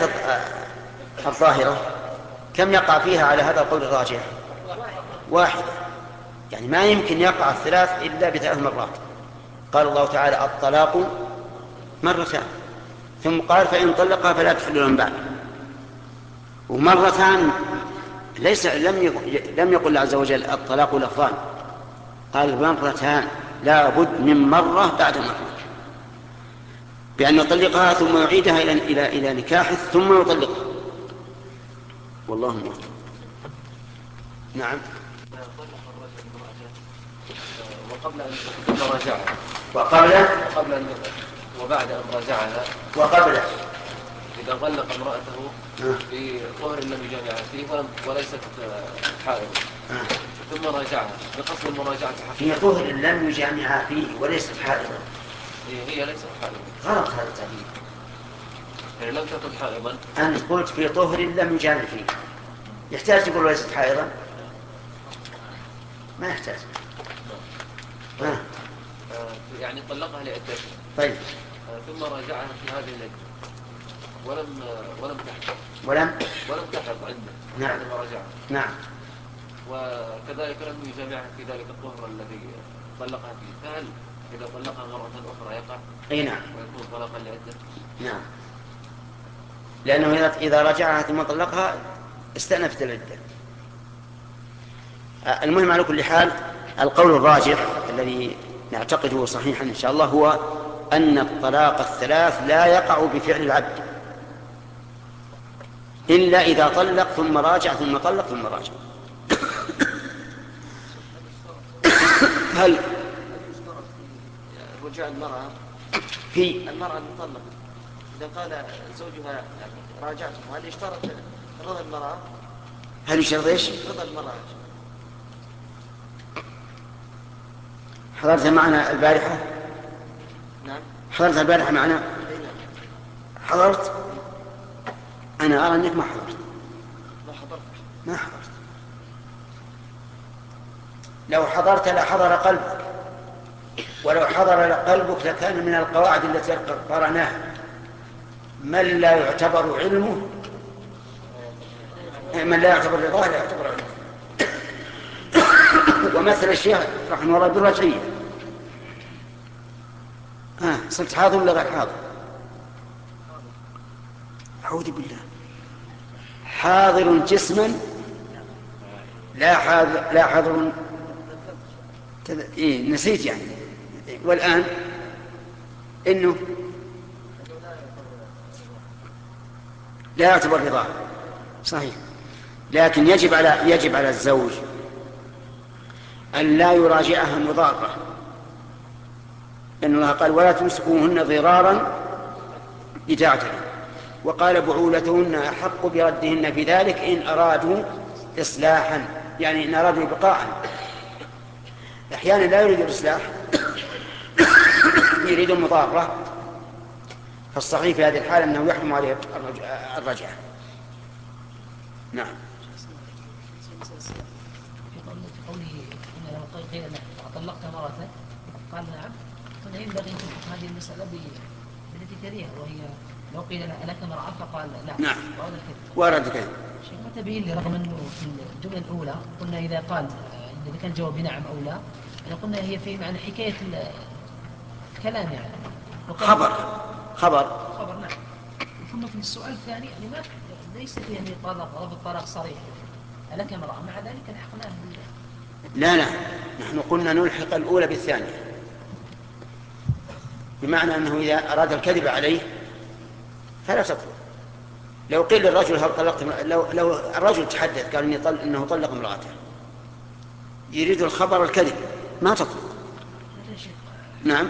الظاهرة كم يقع فيها على هذا القول الراجح؟ واحدة. يعني ما يمكن يقع الثلاث إلا بثلاث مرات. قال الله تعالى الطلاق مرتان، ثم قال فإن طلقها فلا تحل من بعد. ومرتان ليس لم لم يقل الله عز وجل الطلاق لفظان، قال مرتان لا بد من مرة بعد مرة، بأن يطلقها ثم يعيدها إلى إلى إلى نكاحه ثم يطلقها. والله موفق. نعم. وقبل أن تراجعها وقبل وقبل أن وبعد أن راجعها وقبل إذا طلق امرأته في طهر لم يجامعها فيه وليست حائض ثم راجعها بقصد المراجعة في طهر لم يجامعها فيه وليست حائضا، هي ليست حائضا. غلط هذا التعبير. يعني لم تكن حائضا. أنت قلت في طهر لم يجامع فيه، يحتاج تقول ليست حائضا؟ ما يحتاج. آه. يعني طلقها لعدتها. طيب. آه. ثم راجعها في هذه العدة ولم ولم تحضر. ولم ولم تحضر عنده. نعم. بعد ما راجعها. نعم. وكذلك لم يجامعها في ذلك الطهر الذي طلقها فيه، فهل إذا طلقها مرة أخرى يقع؟ أي نعم. ويكون طلاقا لعدة؟ نعم. لأنه إذا رجعها ثم طلقها استأنفت العدة. المهم على كل حال القول الراجح الذي نعتقده صحيحا إن شاء الله هو أن الطلاق الثلاث لا يقع بفعل العبد إلا إذا طلق ثم راجع ثم طلق ثم راجع. هل رجوع المرأة في المرأة المطلقة إذا قال زوجها راجعته هل يشترط رضا المرأة؟ هل يشترط ايش؟ رضا المرأة. حضرت معنا البارحة؟ نعم. حضرت البارحة معنا؟ حضرت؟ أنا أرى أنك ما حضرت. ما حضرت. ما حضرت. لو حضرت لحضر قلبك، ولو حضر قلبك لكان من القواعد التي قرأناها من لا يعتبر علمه من لا يعتبر رضاه لا يعتبر علمه. ومثل الشيخ رحمه الله بالرجعية. آه صرت حاضر ولا غير حاضر؟ أعوذ بالله. حاضر جسما لا حاضر لا حاضر إيه نسيت يعني. والآن إنه لا يعتبر رضاه صحيح، لكن يجب على يجب على الزوج أن لا يراجعها مضارة، لأن الله قال ولا تمسكوهن ضرارا لتعتدوا، وقال بعولتهن أحق بردهن في ذلك إن أرادوا إصلاحا، يعني إن أرادوا بقاء. أحيانا لا يريد الإصلاح يريد المضارة، فالصحيح في هذه الحالة أنه يحرم عليه الرجعة. نعم. في قوله إن لو قيل له طلقت مرة قال نعم، قلنا ينبغي أن تحكم هذه المسألة بالتي تليها، وهي لو قيل له ألك مرأة فقال لا. نعم. وارد الكذب. شيخ ما تبين لي رغم أنه في الجملة الأولى قلنا إذا قال إذا كان الجواب نعم أو لا، يعني قلنا هي في معنى حكاية الكلام يعني خبر خبر خبر نعم. ثم في السؤال الثاني يعني ما ليس فيه يعني طلاق رفض الطلاق صريح ألك امرأة، مع ذلك لحقناه بالله. لا لا نحن قلنا نلحق الأولى بالثانية، بمعنى أنه إذا أراد الكذب عليه فلا تطلق. لو قيل للرجل هل طلقت لو, لو الرجل تحدث قال إني طل... إنه طلق امرأته يريد الخبر الكذب ما تطلق. نعم.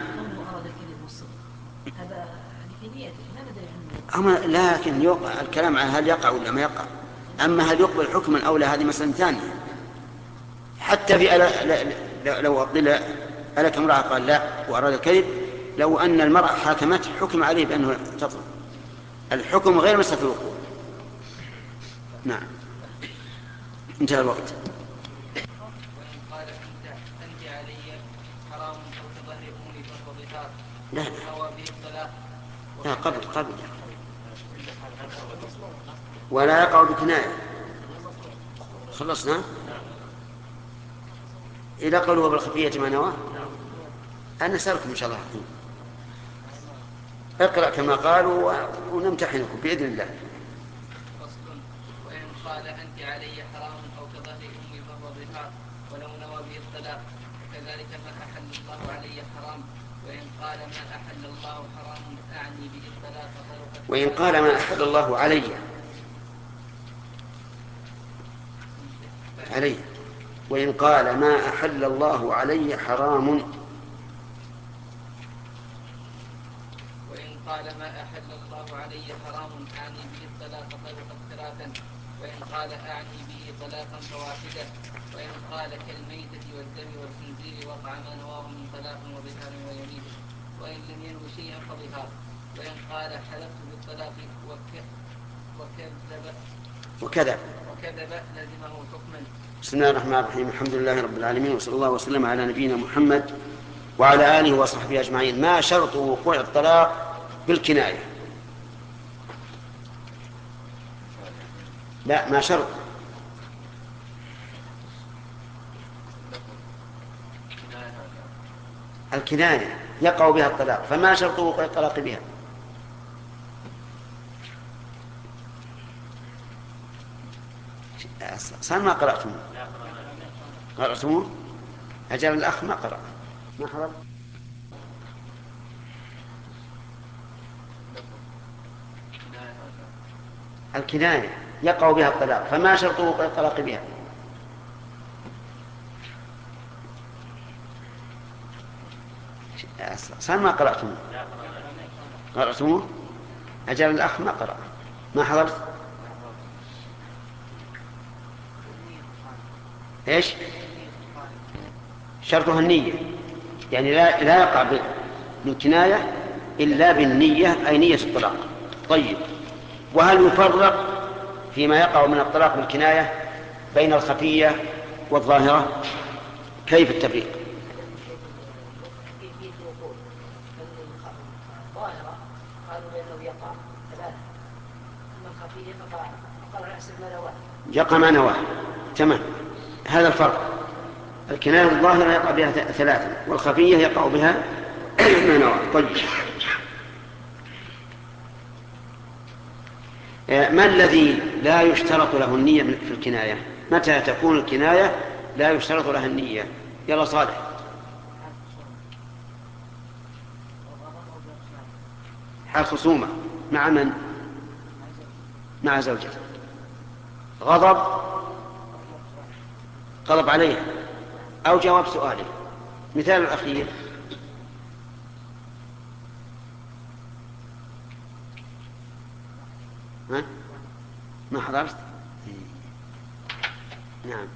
هذا في نيته ما ندري عنه. لكن يوقع الكلام عن هل يقع ولا ما يقع، أما هل يقبل حكما أو لا هذه مسألة ثانية. حتى في ألا لو قيل ألك امرأة قال لا وأراد الكذب، لو أن المرأة حاكمته حكم عليه بأنه تطلق. الحكم غير مسألة الوقوع. نعم. انتهى الوقت. لا لا قبل قبل ولا يقع بكناية. خلصنا. إذا قالوا بالخفية ما نواه أنا سألكم إن شاء الله. اقرأ كما قالوا ونمتحنكم بإذن الله. فصل. وإن قال أنت علي حرام أو كظهر أمي فهو ظهار ولو نوى به الطلاق. وكذلك ما أحل الله علي حرام. وإن قال ما أحل الله حرام أعني به الطلاق. وإن قال ما أحل الله علي علي وإن قال ما أحل الله علي حرام. وإن قال ما أحل الله علي حرام أعني به الطلاق طلقا ثلاثا. وإن قال أعني به طلاقا فواحدا. وإن قال كالميتة والدم والخنزير وقع ما نواه من طلاق وظهار ويمين. وإن لم ينو شيئا فظهار. وإن قال حلفت بالطلاق وكذب وكذب وكذب لزمه حكما. بسم الله الرحمن الرحيم. الحمد لله رب العالمين وصلى الله وسلم على نبينا محمد وعلى آله وصحبه أجمعين. ما شرط وقوع الطلاق بالكناية؟ لا، ما شرط. الكناية يقع بها الطلاق، فما شرط وقوع الطلاق بها؟ صار ما قرأتم قرأتموه؟ أجل الأخ ما قرأ ما حضر. الكناية يقع بها الطلاق، فما شرط وقوع الطلاق بها؟ صار ما قرأتموه قرأتموه؟ أجل الأخ ما قرأ ما حضرت. إيش شرطها؟ النية، يعني لا, لا يقع بالكناية إلا بالنية، أي نية الطلاق. طيب، وهل يفرق فيما يقع من الطلاق بالكناية بين الخفية والظاهرة؟ كيف التفريق؟ الظاهرة قالوا بأنه يقع ثلاثة، أما الخفية فقالوا يحسب ما نواه. يقع ما نواه، تمام. هذا الفرق. الكناية الظاهرة يقع بها ثلاثة، والخفية يقع بها ما نواه. طيب، ما الذي لا يشترط له النية في الكناية؟ متى تكون الكناية لا يشترط لها النية؟ يلا صالح. حال خصومة مع من؟ مع زوجته. غضب غضب عليها أو جواب سؤاله. مثال الأخير ها؟ ما حضرت؟ نعم.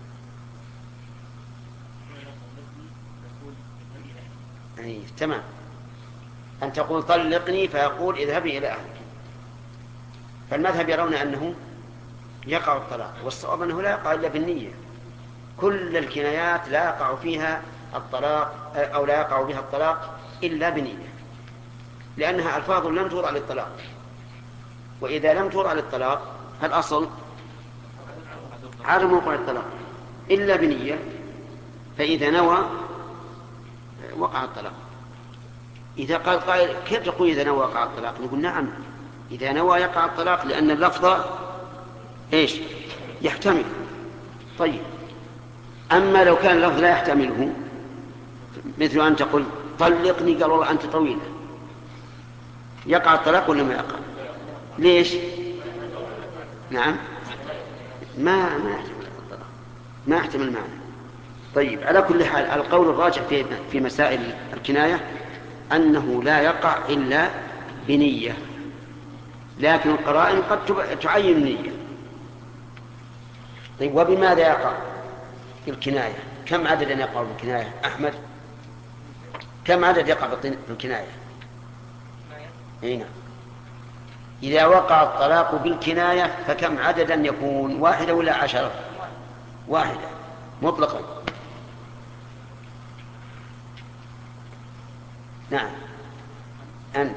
أي تمام. أن تقول طلقني فيقول اذهبي إلى أهلك. فالمذهب يرون أنه يقع الطلاق، والصواب أنه لا يقع إلا بالنية. كل الكنايات لا يقع فيها الطلاق أو لا يقع بها الطلاق إلا بنية، لأنها ألفاظ لم توضع للطلاق، وإذا لم توضع للطلاق فالأصل عدم وقوع الطلاق إلا بنية، فإذا نوى وقع الطلاق. إذا قال قائل كيف تقول إذا نوى وقع الطلاق؟ نقول نعم، إذا نوى يقع الطلاق، لأن اللفظ إيش يحتمل. طيب، أما لو كان اللفظ لا يحتمله، مثل أن تقول طلقني قال والله أنت طويلة، يقع الطلاق ولا ما يقع؟ ليش؟ نعم، ما ما يحتمل الطلاق، ما يحتمل معنى. طيب، على كل حال القول الراجح في في مسائل الكناية أنه لا يقع إلا بنية، لكن القرائن قد تعين النية. طيب، وبماذا يقع الكناية؟ كم عددا يقع بالكناية؟ أحمد، كم عدد يقع بالكناية؟ هنا إذا وقع الطلاق بالكناية فكم عددا يكون؟ واحدة ولا عشرة؟ واحدة مطلقا. نعم. أنت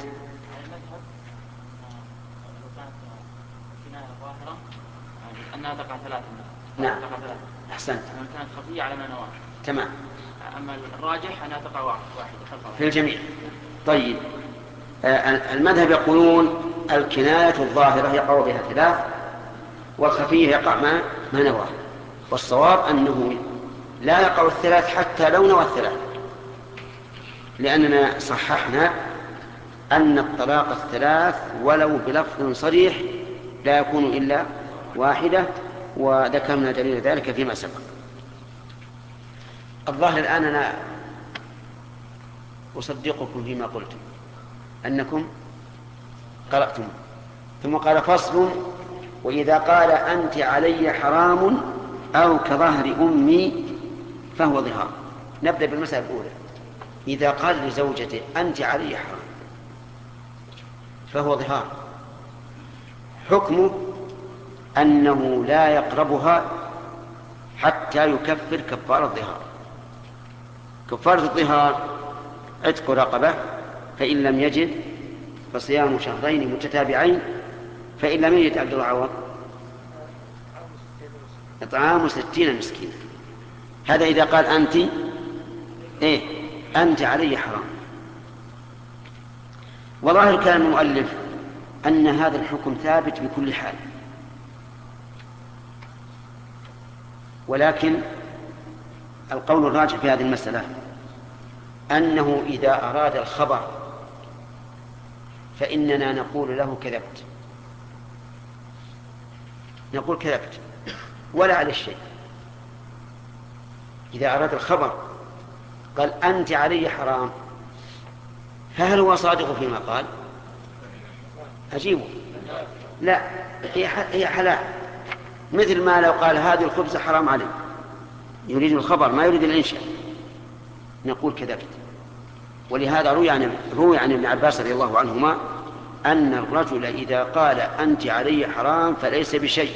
أنها تقع ثلاثة. نعم، أحسنت. كانت خفية على ما نواه. تمام. أما الراجح أنها تقع واحدة في الجميع. طيب المذهب يقولون الكناية الظاهرة يقع بها ثلاث والخفية يقع ما ما نواه، والصواب أنه لا يقع الثلاث حتى لو نوى الثلاث، لأننا صححنا أن الطلاق الثلاث ولو بلفظ صريح لا يكون إلا واحدة، وذكرنا دليل ذلك فيما سبق. الظاهر الآن أنا أصدقكم فيما قلتم أنكم قرأتم. ثم قال فصل: وإذا قال أنت علي حرام أو كظهر أمي فهو ظهار. نبدأ بالمسألة الأولى. إذا قال لزوجته أنت علي حرام فهو ظهار، حكمه أنه لا يقربها حتى يكفر كفارة الظهار. كفارة الظهار عتق رقبة، فإن لم يجد فصيام شهرين متتابعين، فإن لم يجد عبد العوض إطعام ستين مسكينا. هذا إذا قال أنت إيه أنت علي حرام. وظاهر كلام المؤلف أن هذا الحكم ثابت بكل حال، ولكن القول الراجح في هذه المسألة أنه إذا أراد الخبر فإننا نقول له كذبت، نقول كذبت ولا على الشيء. إذا أراد الخبر قال أنت علي حرام، فهل هو صادق فيما قال؟ أجيبه لا، هي حلال، مثل ما لو قال هذه الخبز حرام علي، يريد الخبر ما يريد الإنشاء، نقول كذبت. ولهذا روي عن روي عن ابن عباس رضي الله عنهما أن الرجل إذا قال أنت علي حرام فليس بشيء،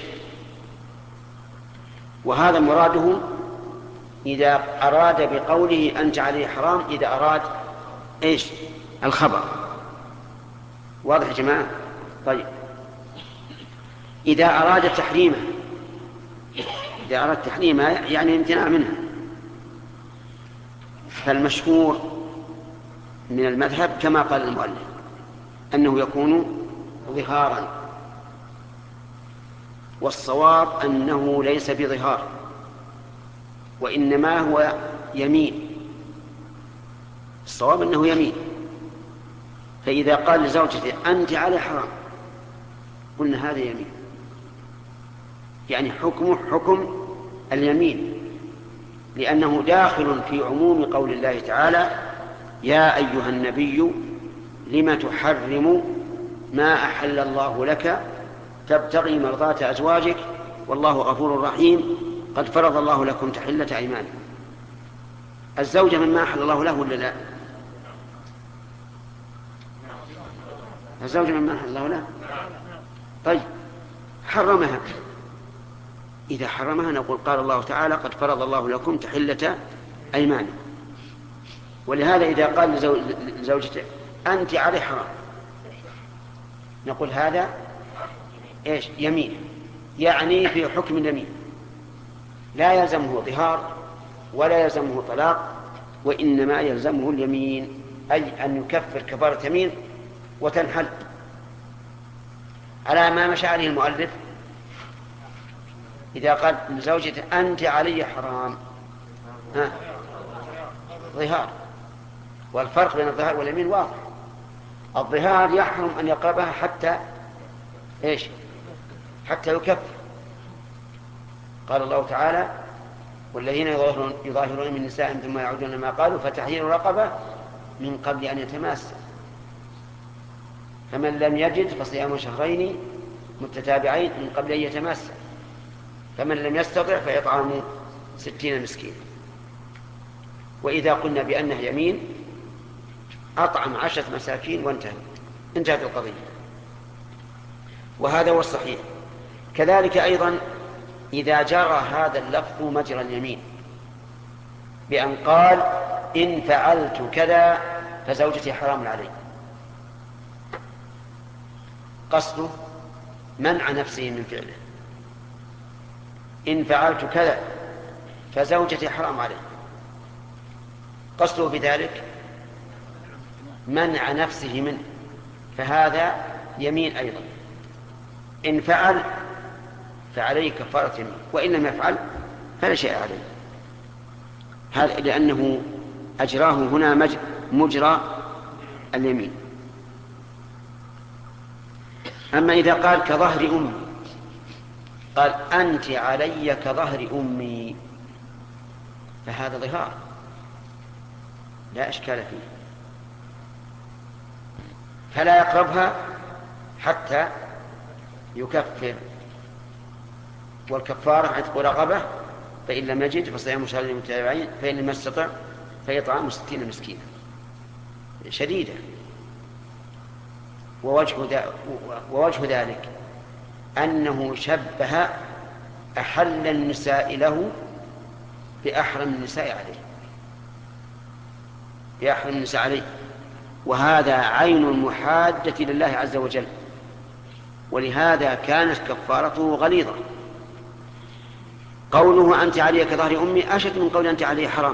وهذا مراده إذا أراد بقوله أنت علي حرام إذا أراد إيش؟ الخبر. واضح يا جماعة؟ طيب إذا أراد تحريمه، إذا أراد تحريمه يعني امتناع منها، فالمشهور من المذهب كما قال المؤلف أنه يكون ظهارا، والصواب أنه ليس بظهار وإنما هو يمين. الصواب أنه يمين. فإذا قال لزوجته أنت علي حرام قلنا هذا يمين، يعني حكمه حكم اليمين، لأنه داخل في عموم قول الله تعالى يا أيها النبي لم تحرم ما أحل الله لك تبتغي مرضات أزواجك والله غفور رحيم قد فرض الله لكم تحلة أيمانكم. الزوجة مما أحل الله له ولا لا؟ الزوجة مما أحل الله له. طيب حرمها، إذا حرمها نقول قال الله تعالى قد فرض الله لكم تحلة أيمانكم. ولهذا إذا قال لزوجته أنت علي حرام نقول هذا إيش؟ يمين، يعني في حكم اليمين لا يلزمه ظهار ولا يلزمه طلاق، وإنما يلزمه اليمين، أي أن يكفر كفارة يمين وتنحل على ما مشى عليه المؤلف. إذا قال لزوجته أنت علي حرام ها ظهار، والفرق بين الظهار واليمين واضح. الظهار يحرم أن يقربها حتى إيش؟ حتى يكفر. قال الله تعالى والذين يظاهرون, يظاهرون من نسائهم ثم يعودون ما قالوا فتحرير رقبة من قبل أن يتماسا، فمن لم يجد فصيام شهرين متتابعين من قبل أن يتماسا، فمن لم يستطع فيطعم ستين مسكين. وإذا قلنا بأنه يمين أطعم عشرة مساكين وانتهت انتهت القضية، وهذا هو الصحيح. كذلك أيضا إذا جرى هذا اللفظ مجرى اليمين بأن قال إن فعلت كذا فزوجتي حرام علي، قصده منع نفسه من فعله. إن فعلت كذا فزوجتي حرام علي، قصده بذلك منع نفسه منه، فهذا يمين أيضا. إن فعل فعليه كفارة يمين، وإن لم يفعل فلا شيء عليه، هذا لأنه أجراه هنا مجرى اليمين. أما إذا قال كظهر أمي، قال أنت علي كظهر أمي، فهذا ظهار لا إشكال فيه، فلا يقربها حتى يكفر. والكفارة عتق رقبة، فإن لم يجد فصيام شهرين متتابعين، فإن لم يستطع فيطعم ستين مسكينا. شديدة. ووجه, ووجه ذلك أنه شبه أحل النساء له بأحرم النساء عليه، بأحرم النساء عليه، وهذا عين المحادة لله عز وجل، ولهذا كانت كفارته غليظة. قوله أنت علي كظهر أمي أشد من قول أنت علي حرام،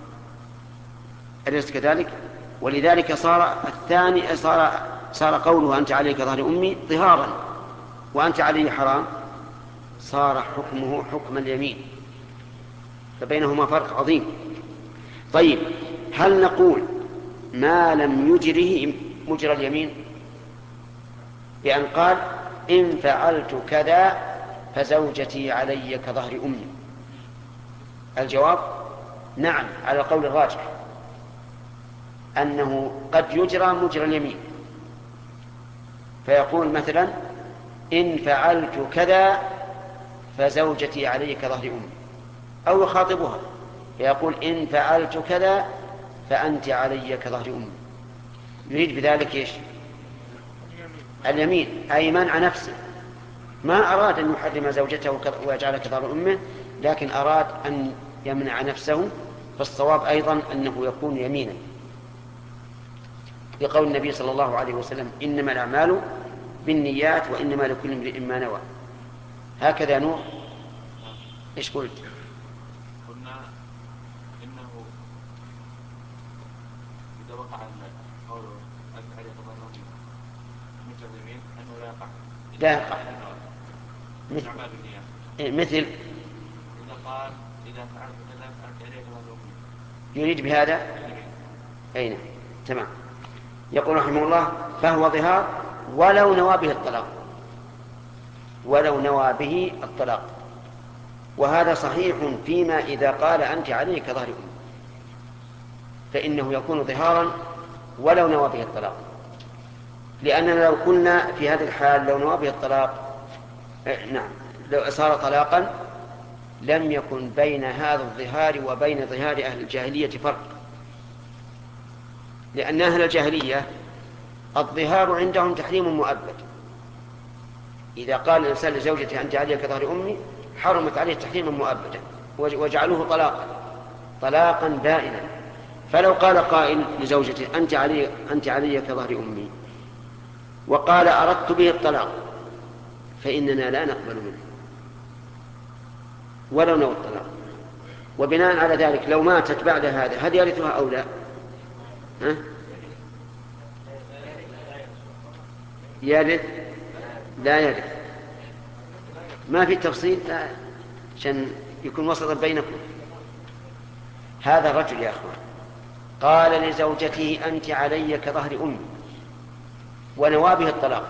أليس كذلك؟ ولذلك صار الثاني صار صار قوله أنت علي كظهر أمي ظهارا، وأنت علي حرام صار حكمه حكم اليمين، فبينهما فرق عظيم. طيب، هل نقول ما لم يجره مجرى اليمين بأن قال إن فعلت كذا فزوجتي علي كظهر أمي؟ الجواب نعم، على القول الراجح أنه قد يجرى مجرى اليمين، فيقول مثلا إن فعلت كذا فزوجتي علي كظهر أمي، أو يخاطبها فيقول إن فعلت كذا فأنت علي كظهر أمي، يريد بذلك إيش؟ اليمين، أي منع نفسه، ما أراد أن يحرم زوجته ويجعل كظهر أمه، لكن أراد أن يمنع نفسه، فالصواب أيضا أنه يكون يمينا، لقول النبي صلى الله عليه وسلم إنما الأعمال بالنيات وإنما لكل امرئ ما نوى. هكذا نوح. إيش قلت؟ قلنا إنه إذا وقع قول أنت عليه كظهر أمي مجرمين أنه لا يقع لا يقع مثل مثل إذا قال إذا فعلت كذا فعلت عليه كظهر أمي، يريد بهذا أين؟ تمام. يقول رحمه الله فهو ظهار ولو نوى به الطلاق، ولو نوى به الطلاق، وهذا صحيح فيما إذا قال أنت عليه كظهر أمي، فإنه يكون ظهارا ولو نوى به الطلاق، لأننا لو قلنا في هذه الحال لو نوى به الطلاق نعم لو صار طلاقا لم يكن بين هذا الظهار وبين ظهار أهل الجاهلية فرق، لأن أهل الجاهلية الظهار عندهم تحريم مؤبد، إذا قال الإنسان لزوجته أنت علي كظهر أمي حرمت عليه تحريما مؤبدا وجعلوه طلاقا طلاقا دائما. فلو قال قائل لزوجته أنت علي, أنت علي كظهر أمي وقال أردت به الطلاق، فإننا لا نقبل منه ولو نوى الطلاق. وبناء على ذلك لو ماتت بعد هذا هل يرثها أو لا؟ ها؟ يرث؟ لا يرث، ما في تفصيل عشان يكون وسطا بينكم. هذا الرجل يا أخوان قال لزوجته أنت علي كظهر أمي ونوى به الطلاق،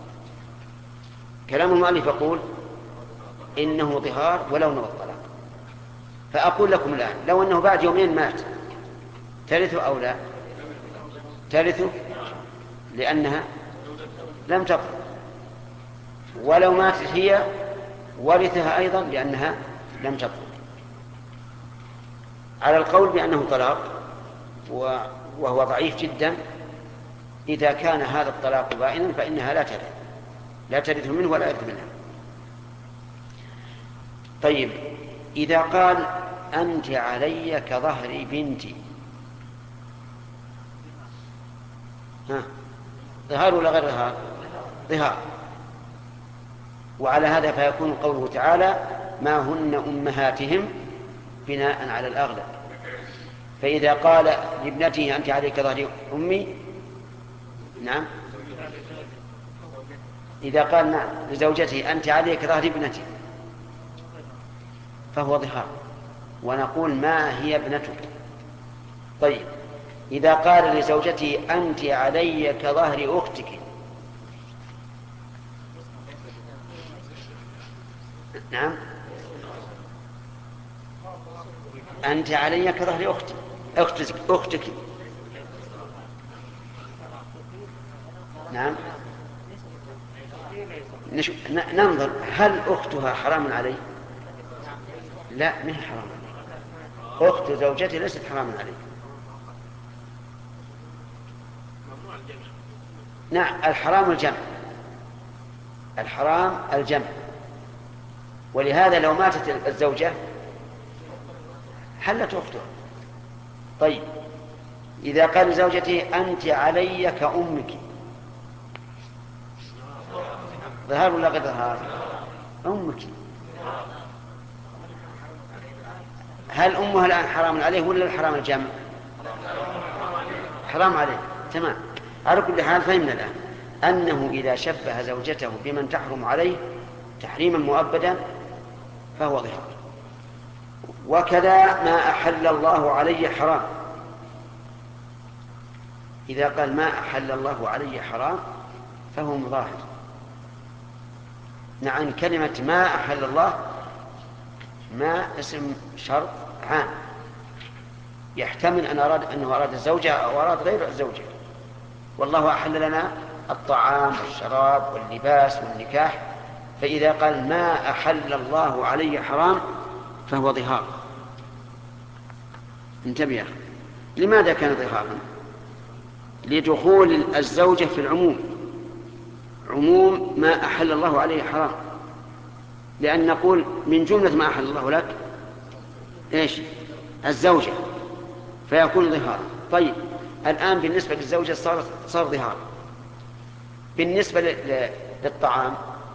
كلام المؤلف يقول إنه ظهار ولو نوى الطلاق. فأقول لكم الآن لو أنه بعد يومين مات ترثه أو لا؟ ترثه لأنها لم تقل، ولو ماتت هي ورثها أيضا لأنها لم تقل، على القول بأنه طلاق، وهو ضعيف جدا. إذا كان هذا الطلاق بائنا فإنها لا ترث، لا ترث منه ولا يرث منها. طيب، إذا قال أنت علي كظهر بنتي، ها ظهار ولا غير ظهار؟ ظهار. وعلى هذا فيكون قوله تعالى ما هن أمهاتهم بناء على الأغلب، فإذا قال لابنته أنت عليك ظهر أمي، نعم، إذا قال نعم لزوجته أنت عليك ظهر ابنتي فهو ظهار، ونقول ما هي ابنتك. طيب إذا قال لزوجته أنت علي كظهر أختك، نعم، أنت علي كظهر أختك أختك, أختك. نعم، ننظر هل أختها حرام عليه؟ لا، ما هي حرام عليه. أخت زوجته ليست حرام عليه. نعم، الحرام الجمع، الحرام الجمع. ولهذا لو ماتت الزوجة حلت أخته. طيب إذا قال لزوجته أنت علي كأمك، ظهار ولا غير ظهار؟ أمك. هل أمها الآن حرام عليه ولا الحرام الجمع؟ حرام عليه، تمام. على كل حال فهمنا الآن أنه إذا شبه زوجته بمن تحرم عليه تحريما مؤبدا فهو ظهار. وكذا ما أحل الله عليه حرام، إذا قال ما أحل الله عليه حرام فهو مظاهر. نعم، كلمة ما أحل الله ما اسم شرط عام، يحتمل أن أراد أنه أراد الزوجة أو أراد غير الزوجة. والله أحل لنا الطعام والشراب واللباس والنكاح، فإذا قال ما أحل الله عليه حرام فهو ظهار. انتبه يا أخي، لماذا كان ظهارا؟ لدخول الزوجة في العموم، عموم ما أحل الله عليه حرام، لأن نقول من جملة ما أحل الله لك إيش؟ الزوجة، فيكون ظهارا. طيب الآن بالنسبة للزوجة صار صار ظهار. بالنسبة للطعام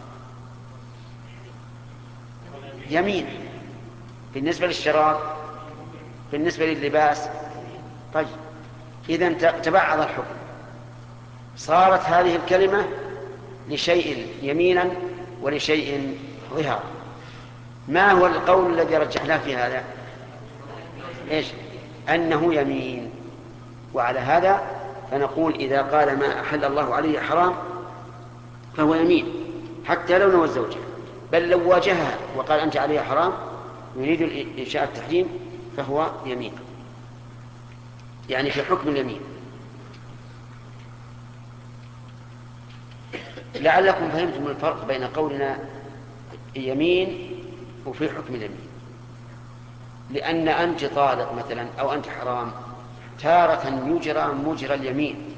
يمين، بالنسبة للشراب، بالنسبة لللباس. طيب إذن تبعض الحكم، صارت هذه الكلمة لشيء يمينا ولشيء ظهار. ما هو القول الذي رجحناه في هذا؟ إيش؟ أنه يمين. وعلى هذا فنقول إذا قال ما أحل الله عليه حرام فهو يمين حتى لو نوى الزوجة، بل لو واجهها وقال أنت عليه حرام يريد إنشاء التحريم فهو يمين، يعني في حكم اليمين. لعلكم فهمتم الفرق بين قولنا يمين وفي حكم اليمين. لأن أنت طالق مثلا أو أنت حرام تارة يجرى مجرى اليمين،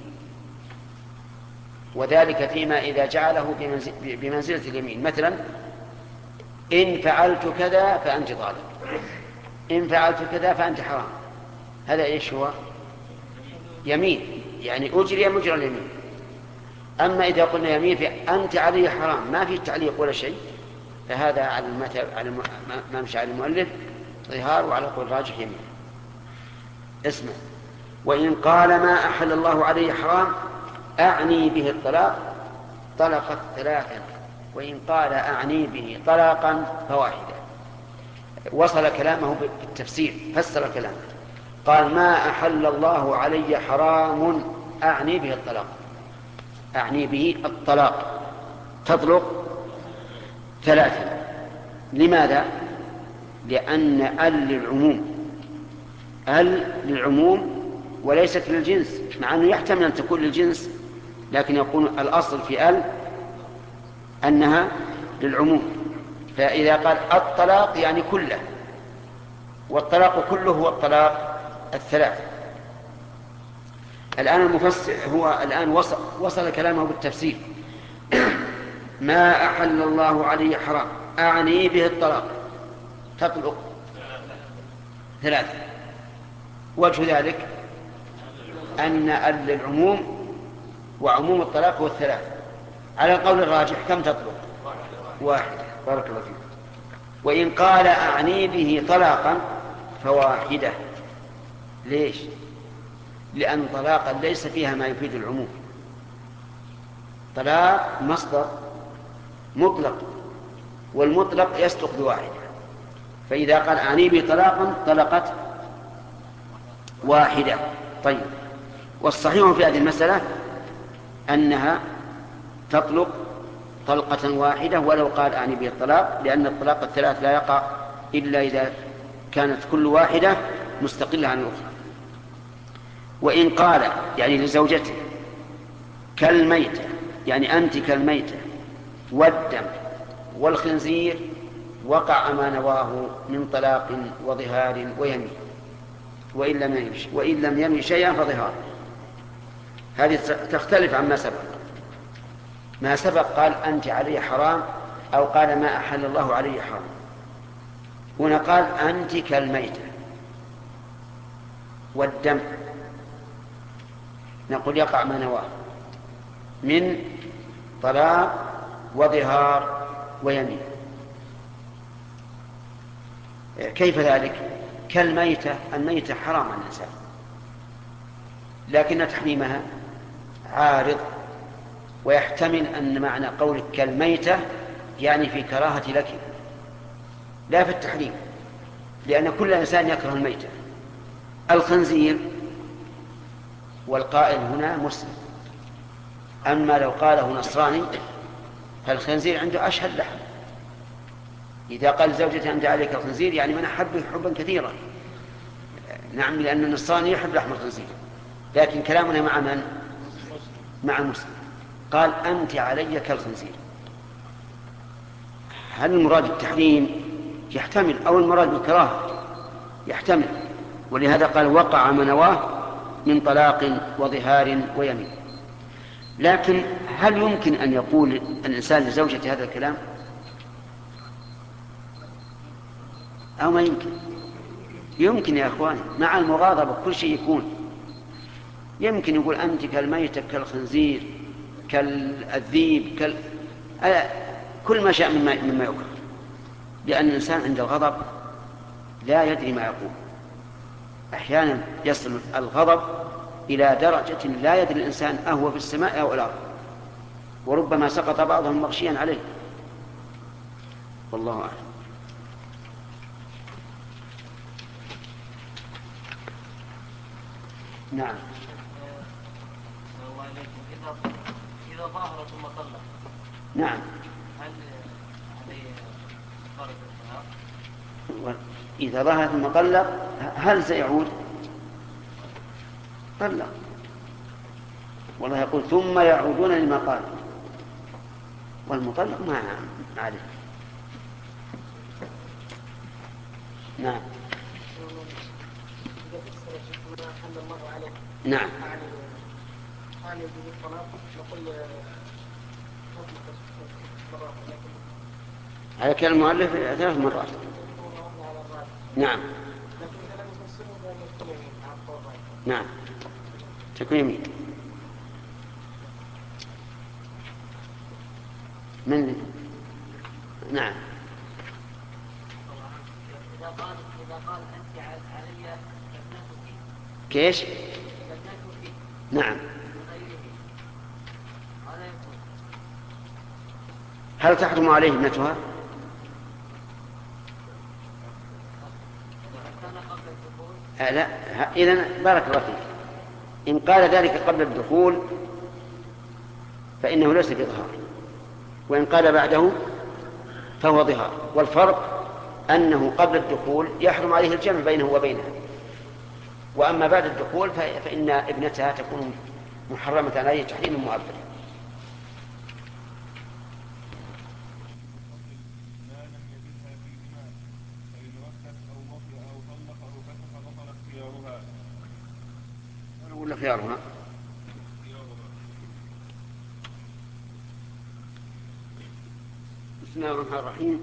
وذلك فيما إذا جعله بمنزلة اليمين. مثلا إن فعلت كذا فأنت طالق، إن فعلت كذا فأنت حرام، هذا إيش هو؟ يمين، يعني أجري مجرى اليمين. أما إذا قلنا يمين في أنت علي حرام ما في تعليق ولا شيء، فهذا على على ما مشى على المؤلف ظهار، وعلى قول راجح يمين. اسمع، وإن قال ما أحل الله عليه حرام أعني به الطلاق طلقت ثلاثا، وإن قال أعني به طلاقا فواحدا. وصل كلامه بالتفسير، فسر كلامه، قال ما أحل الله علي حرام أعني به الطلاق، أعني به الطلاق تطلق ثلاثا. لماذا؟ لأن ال للعموم، ال للعموم وليست للجنس، مع أنه يحتمل أن تكون للجنس، لكن يكون الأصل في ال أنها للعموم. فإذا قال الطلاق يعني كله، والطلاق كله هو الطلاق الثلاث. الآن المفسر هو الآن وصل, وصل كلامه بالتفسير ما أحل الله عليه حرام أعني به الطلاق تطلق ثلاثة. وجه ذلك أن ال للعموم وعموم الطلاق هو الثلاث. على القول الراجح كم تطلق؟ واحد. بارك الله فيك. وإن قال أعني به طلاقا فواحدة. ليش؟ لأن طلاقا ليس فيها ما يفيد العموم. طلاق مصدر مطلق، والمطلق يصدق بواحدة، فإذا قال أعني بي طلاقا طلقت واحدة. طيب، والصحيح في هذه المسألة أنها تطلق طلقة واحدة ولو قال أعني به الطلاق، لأن الطلاق الثلاث لا يقع إلا إذا كانت كل واحدة مستقلة عن الأخرى. وإن قال يعني لزوجته كالميتة، يعني أنت كالميتة والدم والخنزير، وقع ما نواه من طلاق وظهار ويمين، وإن لم يمش وإن لم يمي شيئا فظهار. هذه تختلف عما سبق. ما سبق قال أنت علي حرام، أو قال ما أحل الله علي حرام. هنا قال أنت كالميتة والدم، نقول يقع ما نواه من طلاق وظهار ويمين. كيف ذلك؟ كالميتة، الميتة حرام على الإنسان، لكن تحريمها عارض، ويحتمل أن معنى قولك كالميتة يعني في كراهة لك لا في التحريم، لأن كل إنسان يكره الميتة. الخنزير والقائل هنا مسلم، أما لو قاله نصراني فالخنزير عنده أشهد لحم. إذا قال زوجته أنت عليك الخنزير يعني من أحبه حبا كثيرا، نعم، لأن النصراني يحب لحم الخنزير. لكن كلامنا مع من؟ مع مسلم. قال أنت علي كالخنزير. هل المراد التحريم؟ يحتمل، أو المراد الكراهة؟ يحتمل. ولهذا قال وقع ما نواه من طلاق وظهار ويمين. لكن هل يمكن أن يقول الإنسان لزوجته هذا الكلام أو ما يمكن؟ يمكن يا أخواني، مع المغاضبة كل شيء يكون. يمكن يقول أنت كالميتة كالخنزير كالذيب كال... كل ما شاء مما, مما يكره، لأن الإنسان عند الغضب لا يدري ما يقول. أحيانا يصل الغضب إلى درجة لا يدري الإنسان أهو في السماء أو الأرض، وربما سقط بعضهم مغشيا عليه، والله أعلم. نعم. إذا ظاهر ثم طلق. نعم. هل عليه فرض الطلاق؟ إذا ظهر ثم طلق هل سيعود؟ طلق. والله يقول ثم يعودون لما قال، والمطلق ما عليه. نعم. نعم. على كلام المؤلف ثلاث مرات. نعم. نعم، تكون يمين. من نعم. إذا قال إذا قال أنت علي ابنتك. كيش؟ ابنتك. نعم. هذا هل تحرم عليه ابنتها؟ آه لا. إذن بارك الله فيك، إن قال ذلك قبل الدخول فإنه ليس بظهار، وإن قال بعده فهو ظهار. والفرق أنه قبل الدخول يحرم عليه الجمع بينه وبينها، وأما بعد الدخول فإن ابنتها تكون محرمة عليه تحريم مؤبد. ولا خيارها؟ بسم الله الرحمن الرحيم.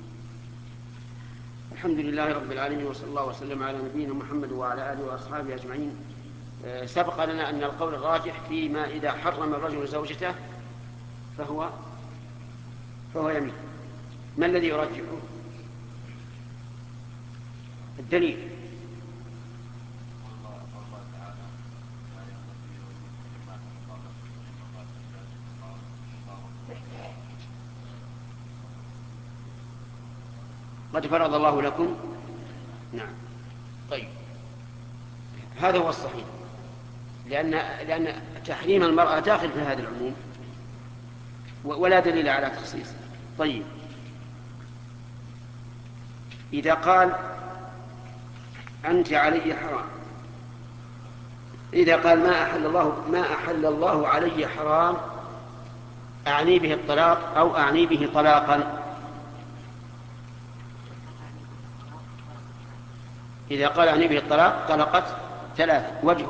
الحمد لله رب العالمين، وصلى الله وسلم على نبينا محمد وعلى آله وأصحابه أجمعين. سبق لنا أن القول الراجح فيما إذا حرم الرجل زوجته فهو فهو يمين. ما الذي يرجحه؟ الدليل. قد فرض الله لكم. نعم. طيب هذا هو الصحيح، لأن لأن تحريم المرأة داخل في هذا العموم ولا دليل على تخصيصه. طيب إذا قال أنت علي حرام، إذا قال ما أحل الله ما أحل الله علي حرام، أعني به الطلاق أو أعني به طلاقا؟ إذا قال أعني به الطلاق طلقت ثلاث وجه،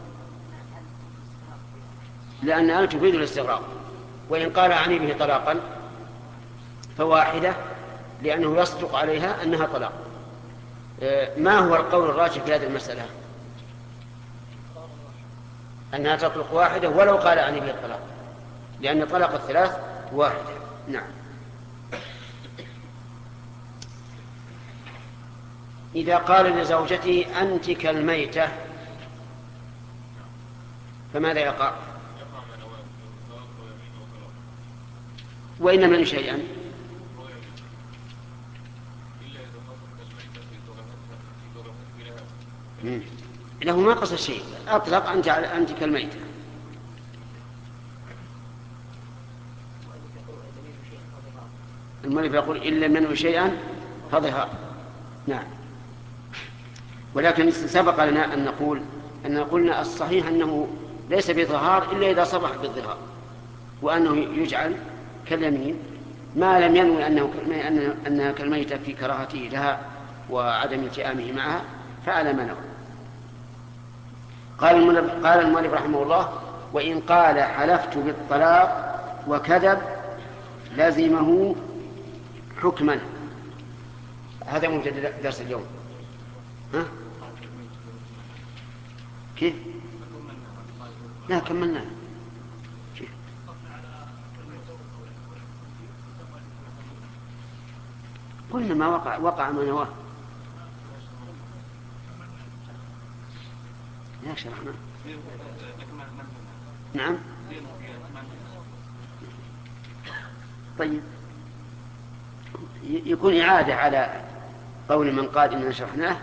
لأن أن تفيد الاستغراق. وإن قال أعني به طلاقا فواحدة، لأنه يصدق عليها أنها طلاق. ما هو القول الراجح في هذه المسألة؟ أنها تطلق واحدة ولو قال أعني به الطلاق، لأن طلق الثلاث واحدة. نعم. إذا قال لزوجته أنت كالميتة فماذا يقع؟ وإن من شيئا له ما قصد شيء، أطلق أنت أنت كالميتة. المؤلف يقول إلا من شيئا فظهار. نعم. ولكن سبق لنا أن نقول أن قلنا الصحيح أنه ليس بظهار إلا إذا صرح بالظهار، وأنه يجعل كاليمين ما لم ينوي أنه أنها كالميتة في كراهته لها وعدم التئامه معها، فعلى ما نوى. قال المؤلف رحمه الله: وإن قال حلفت بالطلاق وكذب لازمه حكما. هذا موجود درس اليوم. ها؟ كيف؟ لا كملنا. كيف؟ قلنا ما وقع وقع ما نواه. لا شرحنا. نعم. طيب يكون إعادة على قول من قال إننا شرحناه،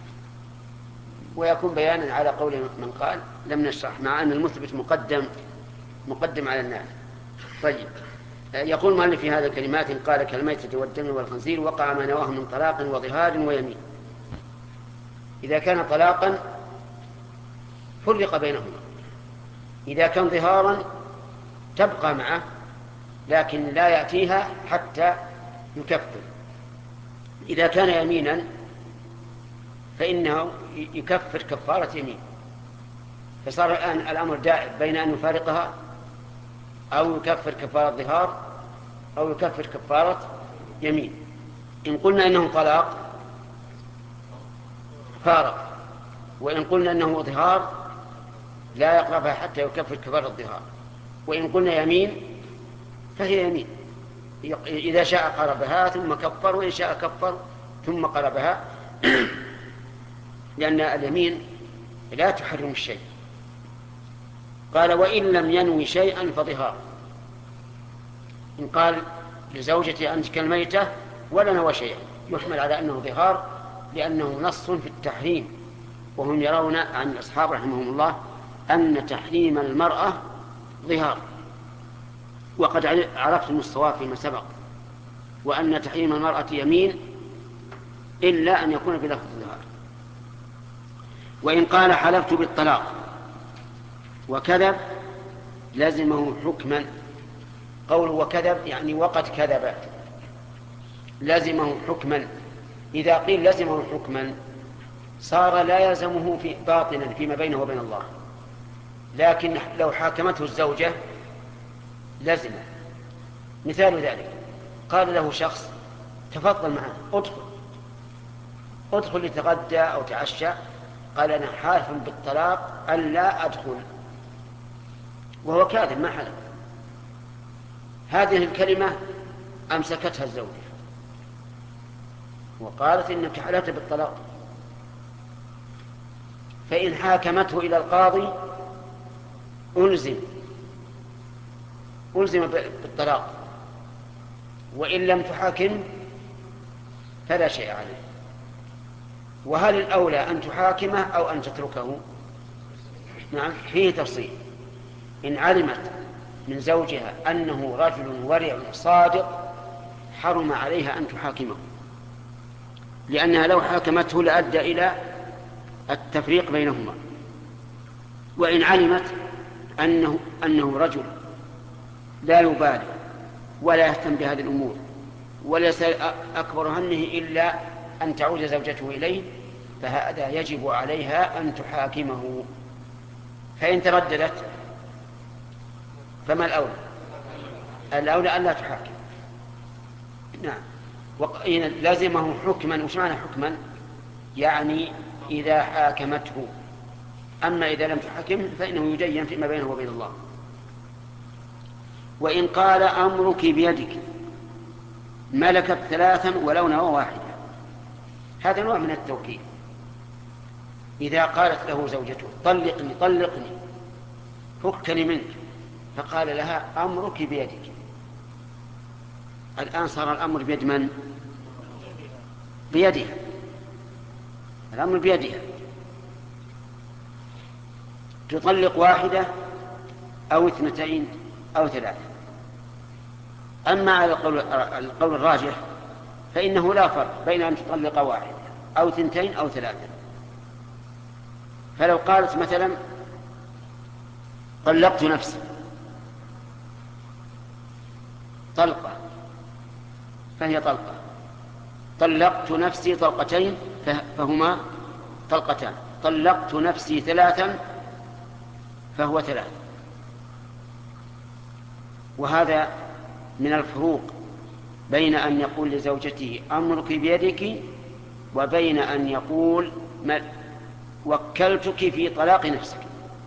ويكون بيانا على قول من قال لم نشرح، مع أن المثبت مقدم مقدم على الناس. طيب يقول مؤلف في هذا الكلمات: قال كالميتة والدم والخنزير وقع ما نواه من طلاق وظهار ويمين. إذا كان طلاقا فرق بينهما، إذا كان ظهارا تبقى معه لكن لا يأتيها حتى يكفر. إذا كان يمينا فإنه يكفر كفارة يمين. فصار الآن الأمر دائب بين أن يفارقها أو يكفر كفارة ظهار أو يكفر كفارة يمين. إن قلنا إنه طلاق فارق، وإن قلنا إنه ظهار لا يقربها حتى يكفر كفارة الظهار، وإن قلنا يمين فهي يمين، إذا شاء قربها ثم كفر، وإن شاء كفر ثم قربها، لأن اليمين لا تحرم الشيء. قال: وإن لم ينوي شيئا فظهار. إن قال لزوجتي أنت كالميتة ولا نوى شيئا يحمل على أنه ظهار، لأنه نص في التحريم، وهم يرون عن الأصحاب رحمهم الله أن تحريم المرأة ظهار، وقد عرفت الصواب فيما سبق، وأن تحريم المرأة يمين إلا أن يكون بلفظ الظهار. وإن قال حلفت بالطلاق وكذب لازمه حكما. قوله وكذب يعني وقد كذب، لازمه حكما. إذا قيل لازمه حكما صار لا يلزمه في باطنا فيما بينه وبين الله، لكن لو حاكمته الزوجة لازمه. مثال ذلك: قال له شخص تفضل معه ادخل ادخل لتغدى أو تعشى، قال أنا حالف بالطلاق أن لا أدخل، وهو كاذب ما حلف. هذه الكلمة أمسكتها الزوجة وقالت إنك حلفت بالطلاق، فإن حاكمته إلى القاضي ألزم ألزم بالطلاق، وإن لم تحاكم فلا شيء عليه. وهل الأولى أن تحاكمه أو أن تتركه؟ نعم، فيه تفصيل. إن علمت من زوجها أنه رجل ورع صادق حرم عليها أن تحاكمه، لأنها لو حاكمته لأدى إلى التفريق بينهما. وإن علمت أنه, أنه رجل لا يبالي ولا يهتم بهذه الأمور وليس أكبر همه إلا أن تعود زوجته إليه، فهذا يجب عليها أن تحاكمه. فإن ترددت فما الأولى؟ الأولى أن لا تحاكم. نعم. وإن لازمه حكما. وش معنى حكما؟ يعني إذا حاكمته. أما إذا لم تحاكم فإنه يدين فيما بينه وبين الله. وإن قال أمرك بيدك ملكت ثلاثا ولو نوى واحدة، هذا نوع من التوكيد. إذا قالت له زوجته طلقني طلقني فكني منك، فقال لها أمرك بيدك، الآن صار الأمر بيد من؟ بيدها. الأمر بيدها، تطلق واحدة أو اثنتين أو ثلاثة. أما على القول الراجح فإنه لا فرق بين أن تطلق واحدة أو ثنتين أو ثلاثة. فلو قالت مثلا طلقت نفسي طلقة فهي طلقة، طلقت نفسي طلقتين فهما طلقتان، طلقت نفسي ثلاثا فهو ثلاث. وهذا من الفروق بين أن يقول لزوجته أمرك بيدك وبين أن يقول وكلتك في طلاق نفسك.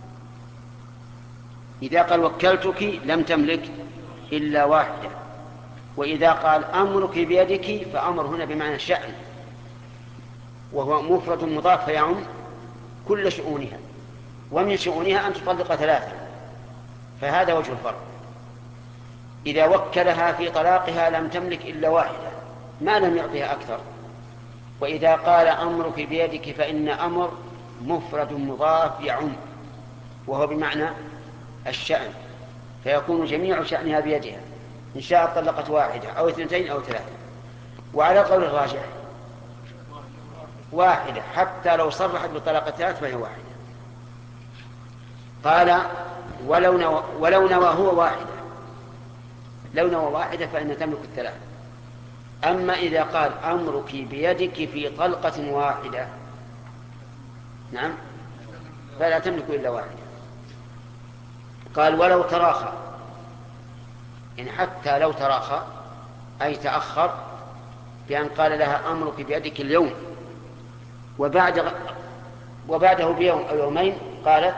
إذا قال وكلتك لم تملك إلا واحدة، وإذا قال أمرك بيدك فأمر هنا بمعنى الشأن، وهو مفرد مضاف فيعم كل شؤونها، ومن شؤونها أن تطلق ثلاثة. فهذا وجه الفرق. إذا وكلها في طلاقها لم تملك إلا واحدة ما لم يعطيها أكثر. وإذا قال أمرك بيدك فإن أمر مفرد مضاف يعم، وهو بمعنى الشأن، فيكون جميع شأنها بيدها إن شاء طلقت واحدة أو اثنتين أو ثلاثة. وعلى قول الراجح واحدة، حتى لو صرحت بالطلاق الثلاث فهي واحدة. قال ولو نوى, ولو نوى هو واحدة، لو نوى واحدة فإن تملك الثلاث. أما إذا قال أمرك بيدك في طلقة واحدة نعم فلا تملك إلا واحدة. قال ولو تراخى، يعني حتى لو تراخى أي تأخر بأن قال لها أمرك بيدك اليوم وبعد وبعده بيوم أو يومين قالت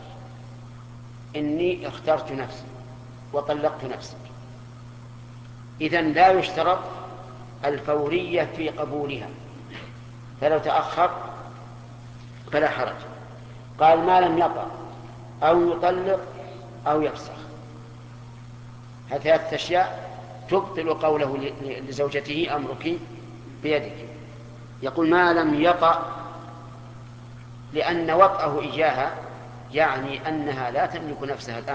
إني اخترت نفسي وطلقت نفسي، إذن لا يشترط الفورية في قبولها، فلو تأخر فلا حرج. قال ما لم يطأ أو يطلق أو يفسخ، هذه ثلاثة أشياء تبطل قوله لزوجته أمرك بيدك. يقول ما لم يطأ لأن وطأه إياها يعني أنها لا تملك نفسها الآن،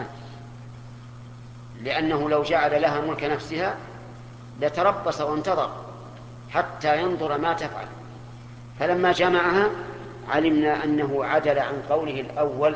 لأنه لو جعل لها ملك نفسها لتربص وانتظر حتى ينظر ما تفعل. فلما جمعها علمنا أنه عدل عن قوله الأول.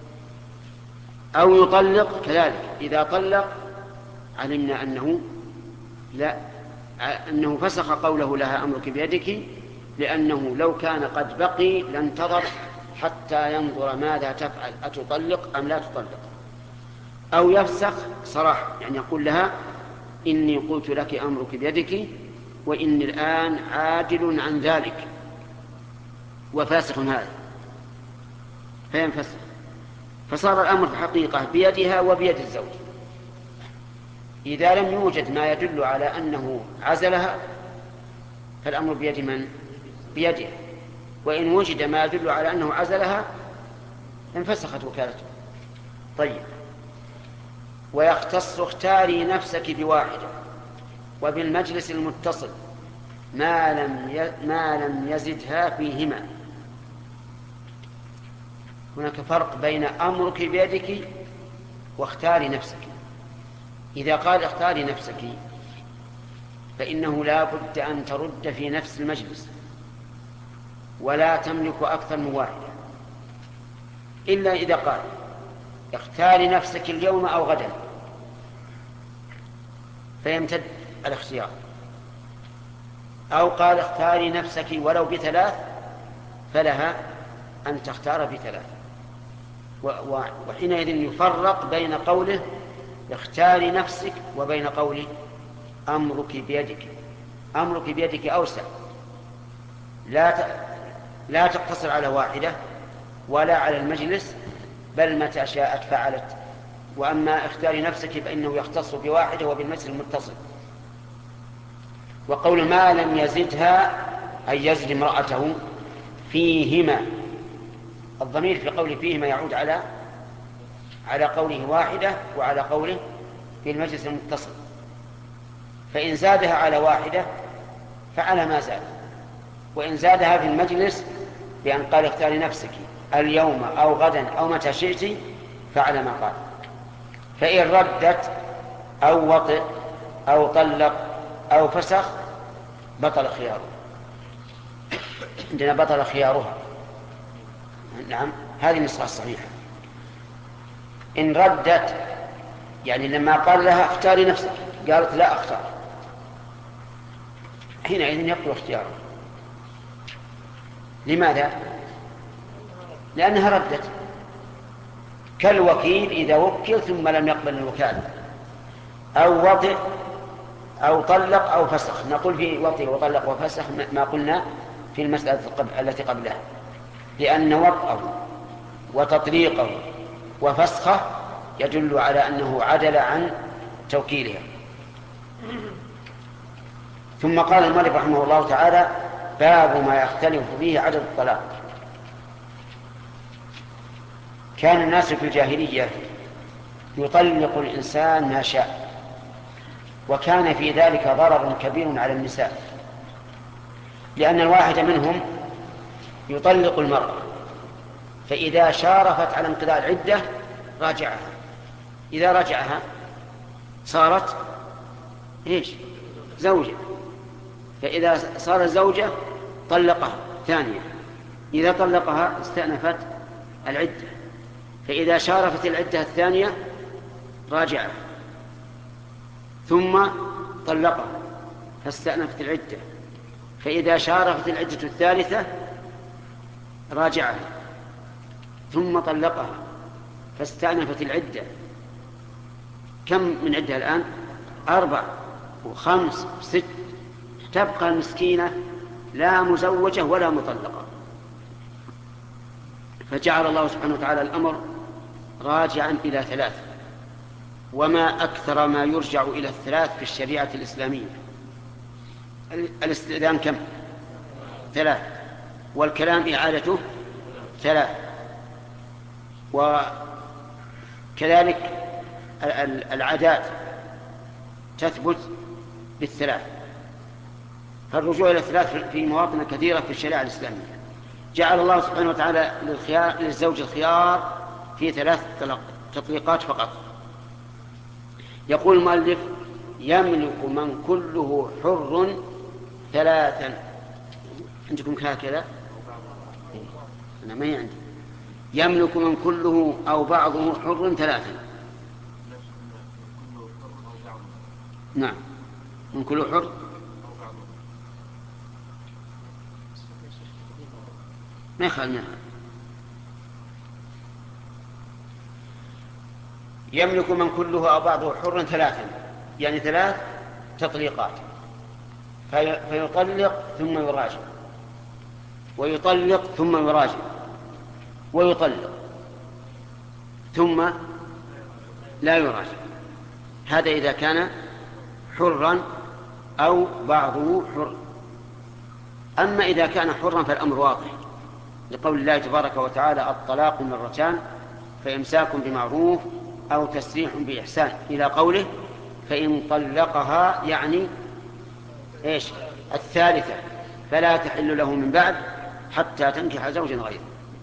أو يطلق كذلك، إذا طلق علمنا أنه لا أنه فسخ قوله لها أمرك بيدك، لأنه لو كان قد بقي لانتظر حتى ينظر ماذا تفعل، أتطلق أم لا تطلق. أو يفسخ صراحة، يعني يقول لها إني قلت لك أمرك بيدك وإني الآن عادل عن ذلك وفاسق هذا، فينفسخ. فصار الأمر في حقيقة بيدها وبيد الزوج. إذا لم يوجد ما يدل على أنه عزلها فالأمر بيد من؟ بيده. وإن وجد ما يدل على أنه عزلها انفسخت وكالته. طيب. ويختص اختاري نفسك بواحدة وبالمجلس المتصل ما لم ي... ما لم يزدها فيهما. هناك فرق بين أمرك بيدك واختاري نفسك. إذا قال اختاري نفسك فإنه لا بد أن ترد في نفس المجلس، ولا تملك أكثر من واحدة، إلا إذا قال اختاري نفسك اليوم أو غدا، فيمتد الاختيار. أو قال اختاري نفسك ولو بثلاث، فلها أن تختار بثلاث. وحينئذ يفرق بين قوله اختاري نفسك وبين قوله أمرك بيدك. أمرك بيدك أوسع، لا لا تقتصر على واحدة ولا على المجلس، بل متى شاءت فعلت. وأما اختاري نفسك فإنه يختص بواحدة وبالمجلس المتصل. وقول ما لم يزدها أي يزد امرأته فيهما، الضمير في قوله فيهما يعود على على قوله واحدة وعلى قوله في المجلس المتصل. فإن زادها على واحدة فعلى ما زاد، وإن زادها في المجلس بأن قال اختاري نفسك اليوم أو غدا أو متى شئت فعلى ما قال. فإن ردت أو وطئ أو طلق أو فسخ بطل خياره. عندنا بطل خيارها. نعم، هذه النسخة الصحيحة. إن ردت يعني لما قال لها اختاري نفسك قالت لا أختار، حينئذ يقول اختياره. لماذا؟ لأنها ردت، كالوكيل إذا وكل ثم لم يقبل الوكالة. أو وطئ أو طلق أو فسخ، نقول في وطئ وطلق وفسخ ما قلنا في المسألة التي قبلها، لأن وطئه وتطليقه وفسخه يدل على أنه عدل عن توكيلها. ثم قال المؤلف رحمه الله تعالى باب ما يختلف فيه عدد الطلاق. كان الناس في الجاهلية يطلق الإنسان ما شاء، وكان في ذلك ضرر كبير على النساء، لأن الواحد منهم يطلق المرأة، فإذا شارفت على انقضاء العدة راجعها، إذا رجعها صارت إيش؟ زوجة، فإذا صارت زوجة طلقها ثانية، إذا طلقها استأنفت العدة، فإذا شارفت العدة الثانية راجعها، ثم طلقها فاستأنفت العدة، فإذا شارفت العدة الثالثة راجعها، ثم طلقها فاستأنفت العدة. كم من عدة الآن؟ أربع وخمس وست، تبقى المسكينة لا مزوجة ولا مطلقة. فجعل الله سبحانه وتعالى الأمر راجعا إلى ثلاث، وما أكثر ما يرجع إلى الثلاث في الشريعة الإسلامية. الاستئذان كم؟ ثلاث، والكلام إعادته ثلاث، وكذلك العادات تثبت بالثلاث. فالرجوع إلى الثلاث في مواطن كثيرة في الشريعة الإسلامية. جعل الله سبحانه وتعالى للخيار للزوج الخيار في ثلاث تطليقات فقط. يقول المؤلف يملك من كله حر ثلاثا. عندكم هكذا؟ أنا ما عندي. يملك من كله أو بعضه حر ثلاثا. نعم، من كله حر ما يخال منها. يملك من كله أو بعضه حر ثلاثا، يعني ثلاث تطليقات، في فيطلق ثم يراجع، ويطلق ثم يراجع، ويطلق ثم لا يراجع. هذا إذا كان حرا أو بعضه حر. أما إذا كان حرا فالأمر واضح، لقول الله تبارك وتعالى الطلاق مرتان فإمساك بمعروف أو تسريح بإحسان، إلى قوله فإن طلقها، يعني إيش؟ الثالثة فلا تحل له من بعد حتى تنكح زوجا غيره.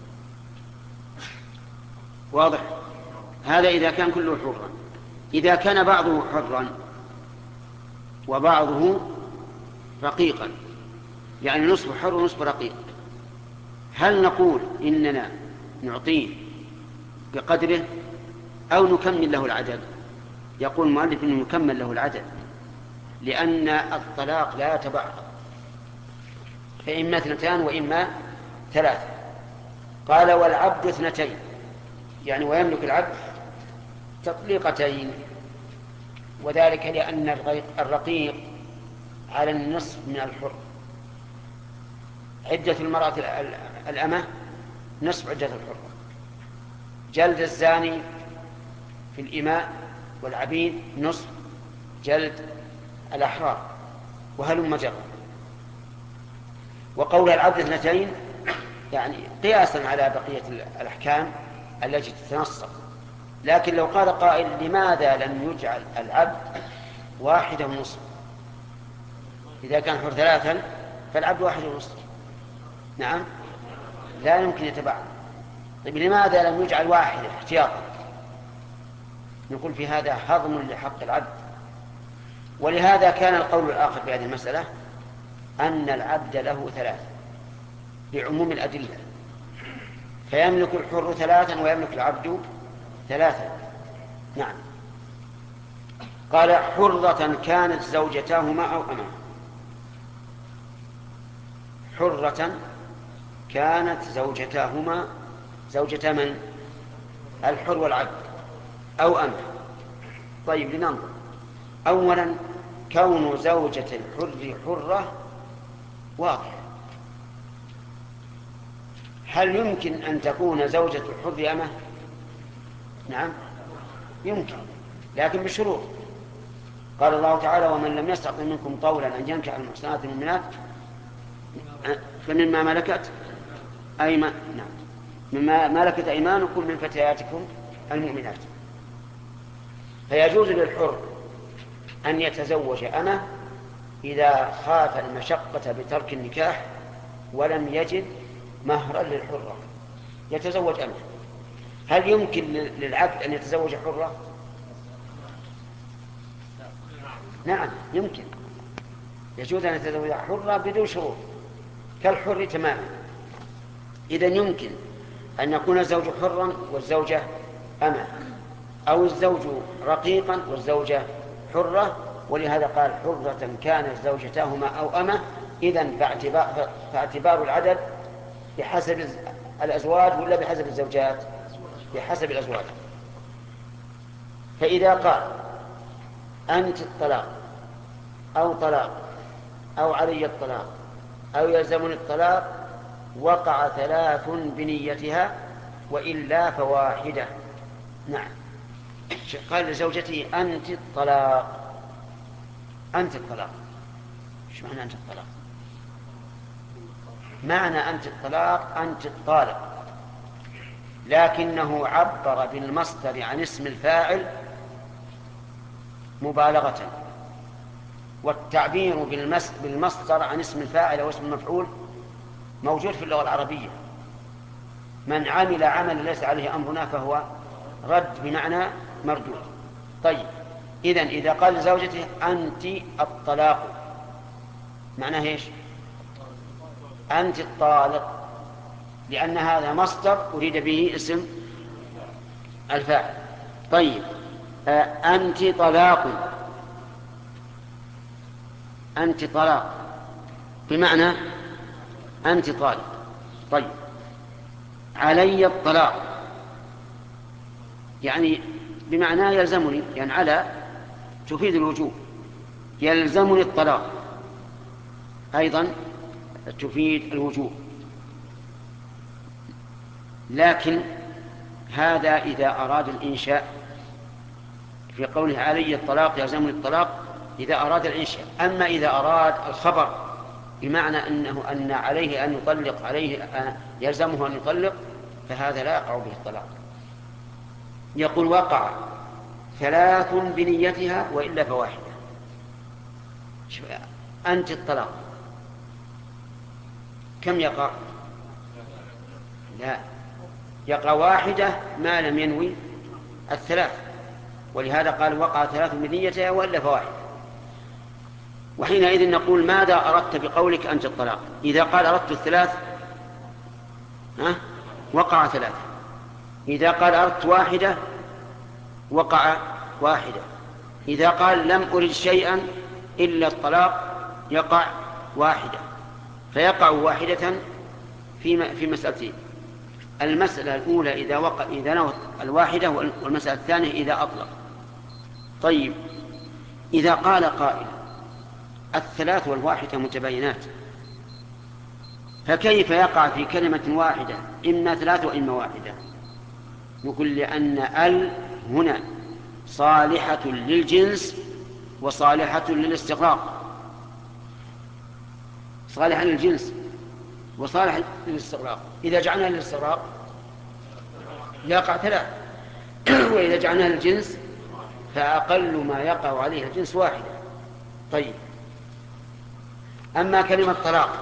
واضح؟ هذا إذا كان كله حرا. إذا كان بعضه حرا وبعضه رقيقا، يعني نصف حر ونصف رقيق، هل نقول إننا نعطيه بقدره أو نكمل له العدد؟ يقول المؤلف إنه يكمل له العدد، لأن الطلاق لا يتبعض، فإما اثنتان وإما ثلاثة. قال والعبد اثنتين، يعني ويملك العبد تطليقتين، وذلك لأن الرقيق على النصف من الحر. عدة المرأة الأمة نصف عدة الحر. جلد الزاني في الإماء والعبيد نصف جلد الأحرار، وهلم جرا. وقول العبد اثنتين يعني قياسا على بقية الأحكام التي تتنصف. لكن لو قال قائل لماذا لم يجعل العبد واحدة ونصف؟ إذا كان حر ثلاثا فالعبد واحد ونصف. نعم، لا يمكن يتبع. طيب لماذا لم يجعل واحدة احتياطا؟ نقول في هذا هضم لحق العبد. ولهذا كان القول الآخر في هذه المسألة أن العبد له ثلاثة لعموم الأدلة، فيملك الحر ثلاثا ويملك العبد ثلاثا. نعم. قال حرة كانت زوجتاهما أو أما. حرة كانت زوجتاهما، زوجتا من؟ الحر والعبد، أو أما. طيب لننظر. أولا كون زوجة الحر حرة واضح. هل يمكن أن تكون زوجة الحر أمه؟ نعم يمكن، لكن بشروط. قال الله تعالى ومن لم يستطع منكم طولا أن ينكح المحصنات المؤمنات فمما ملكت أيمان، نعم، مما ملكت أيمانكم من فتياتكم المؤمنات. فيجوز للحر أن يتزوج أمه إذا خاف المشقة بترك النكاح ولم يجد مهرا للحرة، يتزوج أمه. هل يمكن للعبد أن يتزوج حرة؟ نعم يمكن، يجوز أن يتزوج حرة بدون شروط كالحر تماما. إذن يمكن أن يكون الزوج حرا والزوجة أمة، أو الزوج رقيقا والزوجة حرة. ولهذا قال حرة كانت زوجتاهما أو أمة. إذن فاعتبار, فاعتبار العدد بحسب الأزواج ولا بحسب الزوجات؟ بحسب الأزواج. فإذا قال أنت الطلاق أو طلاق أو علي الطلاق أو يلزمني الطلاق وقع ثلاث بنيتها وإلا فواحدة. نعم. قال لزوجتي أنت الطلاق. أنت الطلاق، إيش معنى أنت الطلاق؟ معنى أنت الطلاق أنت الطالق، لكنه عبر بالمصدر عن اسم الفاعل مبالغة، والتعبير بالمصدر عن اسم الفاعل أو اسم المفعول موجود في اللغة العربية. من عمل عمل ليس عليه أمرنا فهو رد بمعنى مردود. طيب إذن إذا قال لزوجته أنت الطلاق معناه إيش؟ أنت الطالق، لأن هذا مصدر أريد به اسم الفاعل. طيب آه أنت طلاق، أنت طلاق بمعنى أنت طالق. طيب علي الطلاق يعني بمعنى يلزمني، يعني على تفيد الوجوب، يلزمني الطلاق أيضا تفيد الوجوب. لكن هذا إذا أراد الإنشاء، في قوله علي الطلاق يلزمني الطلاق إذا أراد الإنشاء. أما إذا أراد الخبر بمعنى أنه أن عليه أن يطلق، عليه يلزمه أن يطلق، فهذا لا يقع به الطلاق. يقول وقع ثلاث بنيتها وإلا فواحدة. أنت الطلاق كم يقع؟ لا، يقع واحدة ما لم ينوي الثلاث، ولهذا قال وقع ثلاث من نيتها وإلا فواحد. وحينئذ نقول ماذا أردت بقولك أنت الطلاق؟ إذا قال أردت الثلاث ها وقع ثلاثة، إذا قال أردت واحدة وقع واحدة، إذا قال لم أرد شيئا إلا الطلاق يقع واحدة، فيقع واحدة في في مسألتين: المسألة الأولى إذا وقع إذا نوى الواحدة، والمسألة الثانية إذا أطلق. طيب، إذا قال قائل الثلاث والواحدة متباينات، فكيف يقع في كلمة واحدة إما ثلاث وإما واحدة؟ نقول لأن ال هنا صالحة للجنس وصالحة للاستغراق، صالحة للجنس وصالحة للاستغراق. إذا جعلنا للاستغراق يقع ثلاث، وإذا جعلنا للجنس فأقل ما يقع عليه الجنس واحدة. طيب، أما كلمة طلاق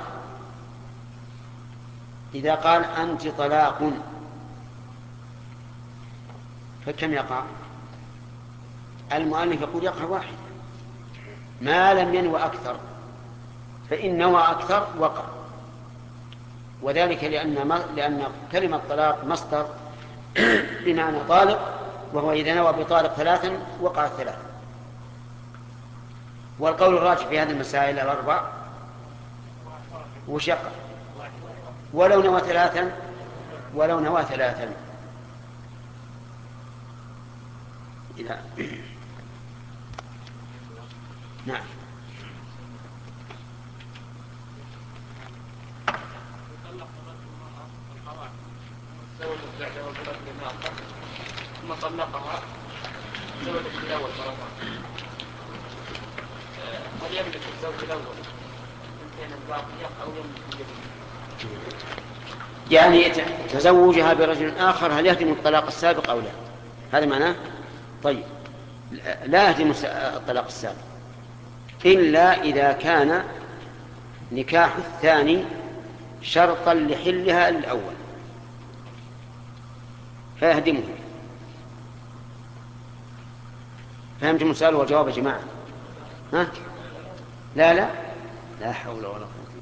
إذا قال أنت طلاق فكم يقع؟ المؤلف يقول يقع واحد ما لم ينوى أكثر، فإن نوى أكثر وقع، وذلك لأن, لأن كلمة طلاق مصدر بمعنى طالق، وهو إذا نوى بطالق ثلاثا وقع الثلاث. والقول الراجح في هذه المسائل الأربع وشق ولو نوى ثلاثا ولو نوى ثلاثا إذا نعم. ثم طلقها زوجة الأول طلقها، هل يملك الزوج الأول يمكن الباقية أو يملك الجميع؟ يعني تزوجها برجل آخر هل يهدم الطلاق السابق أو لا؟ هذا معناه. طيب، لا يهدم الطلاق السابق إلا إذا كان نكاح الثاني شرطا لحلها الأول فيهدمه. فهمتم السؤال والجواب يا جماعة؟ ها؟ لا لا لا حول ولا قوة.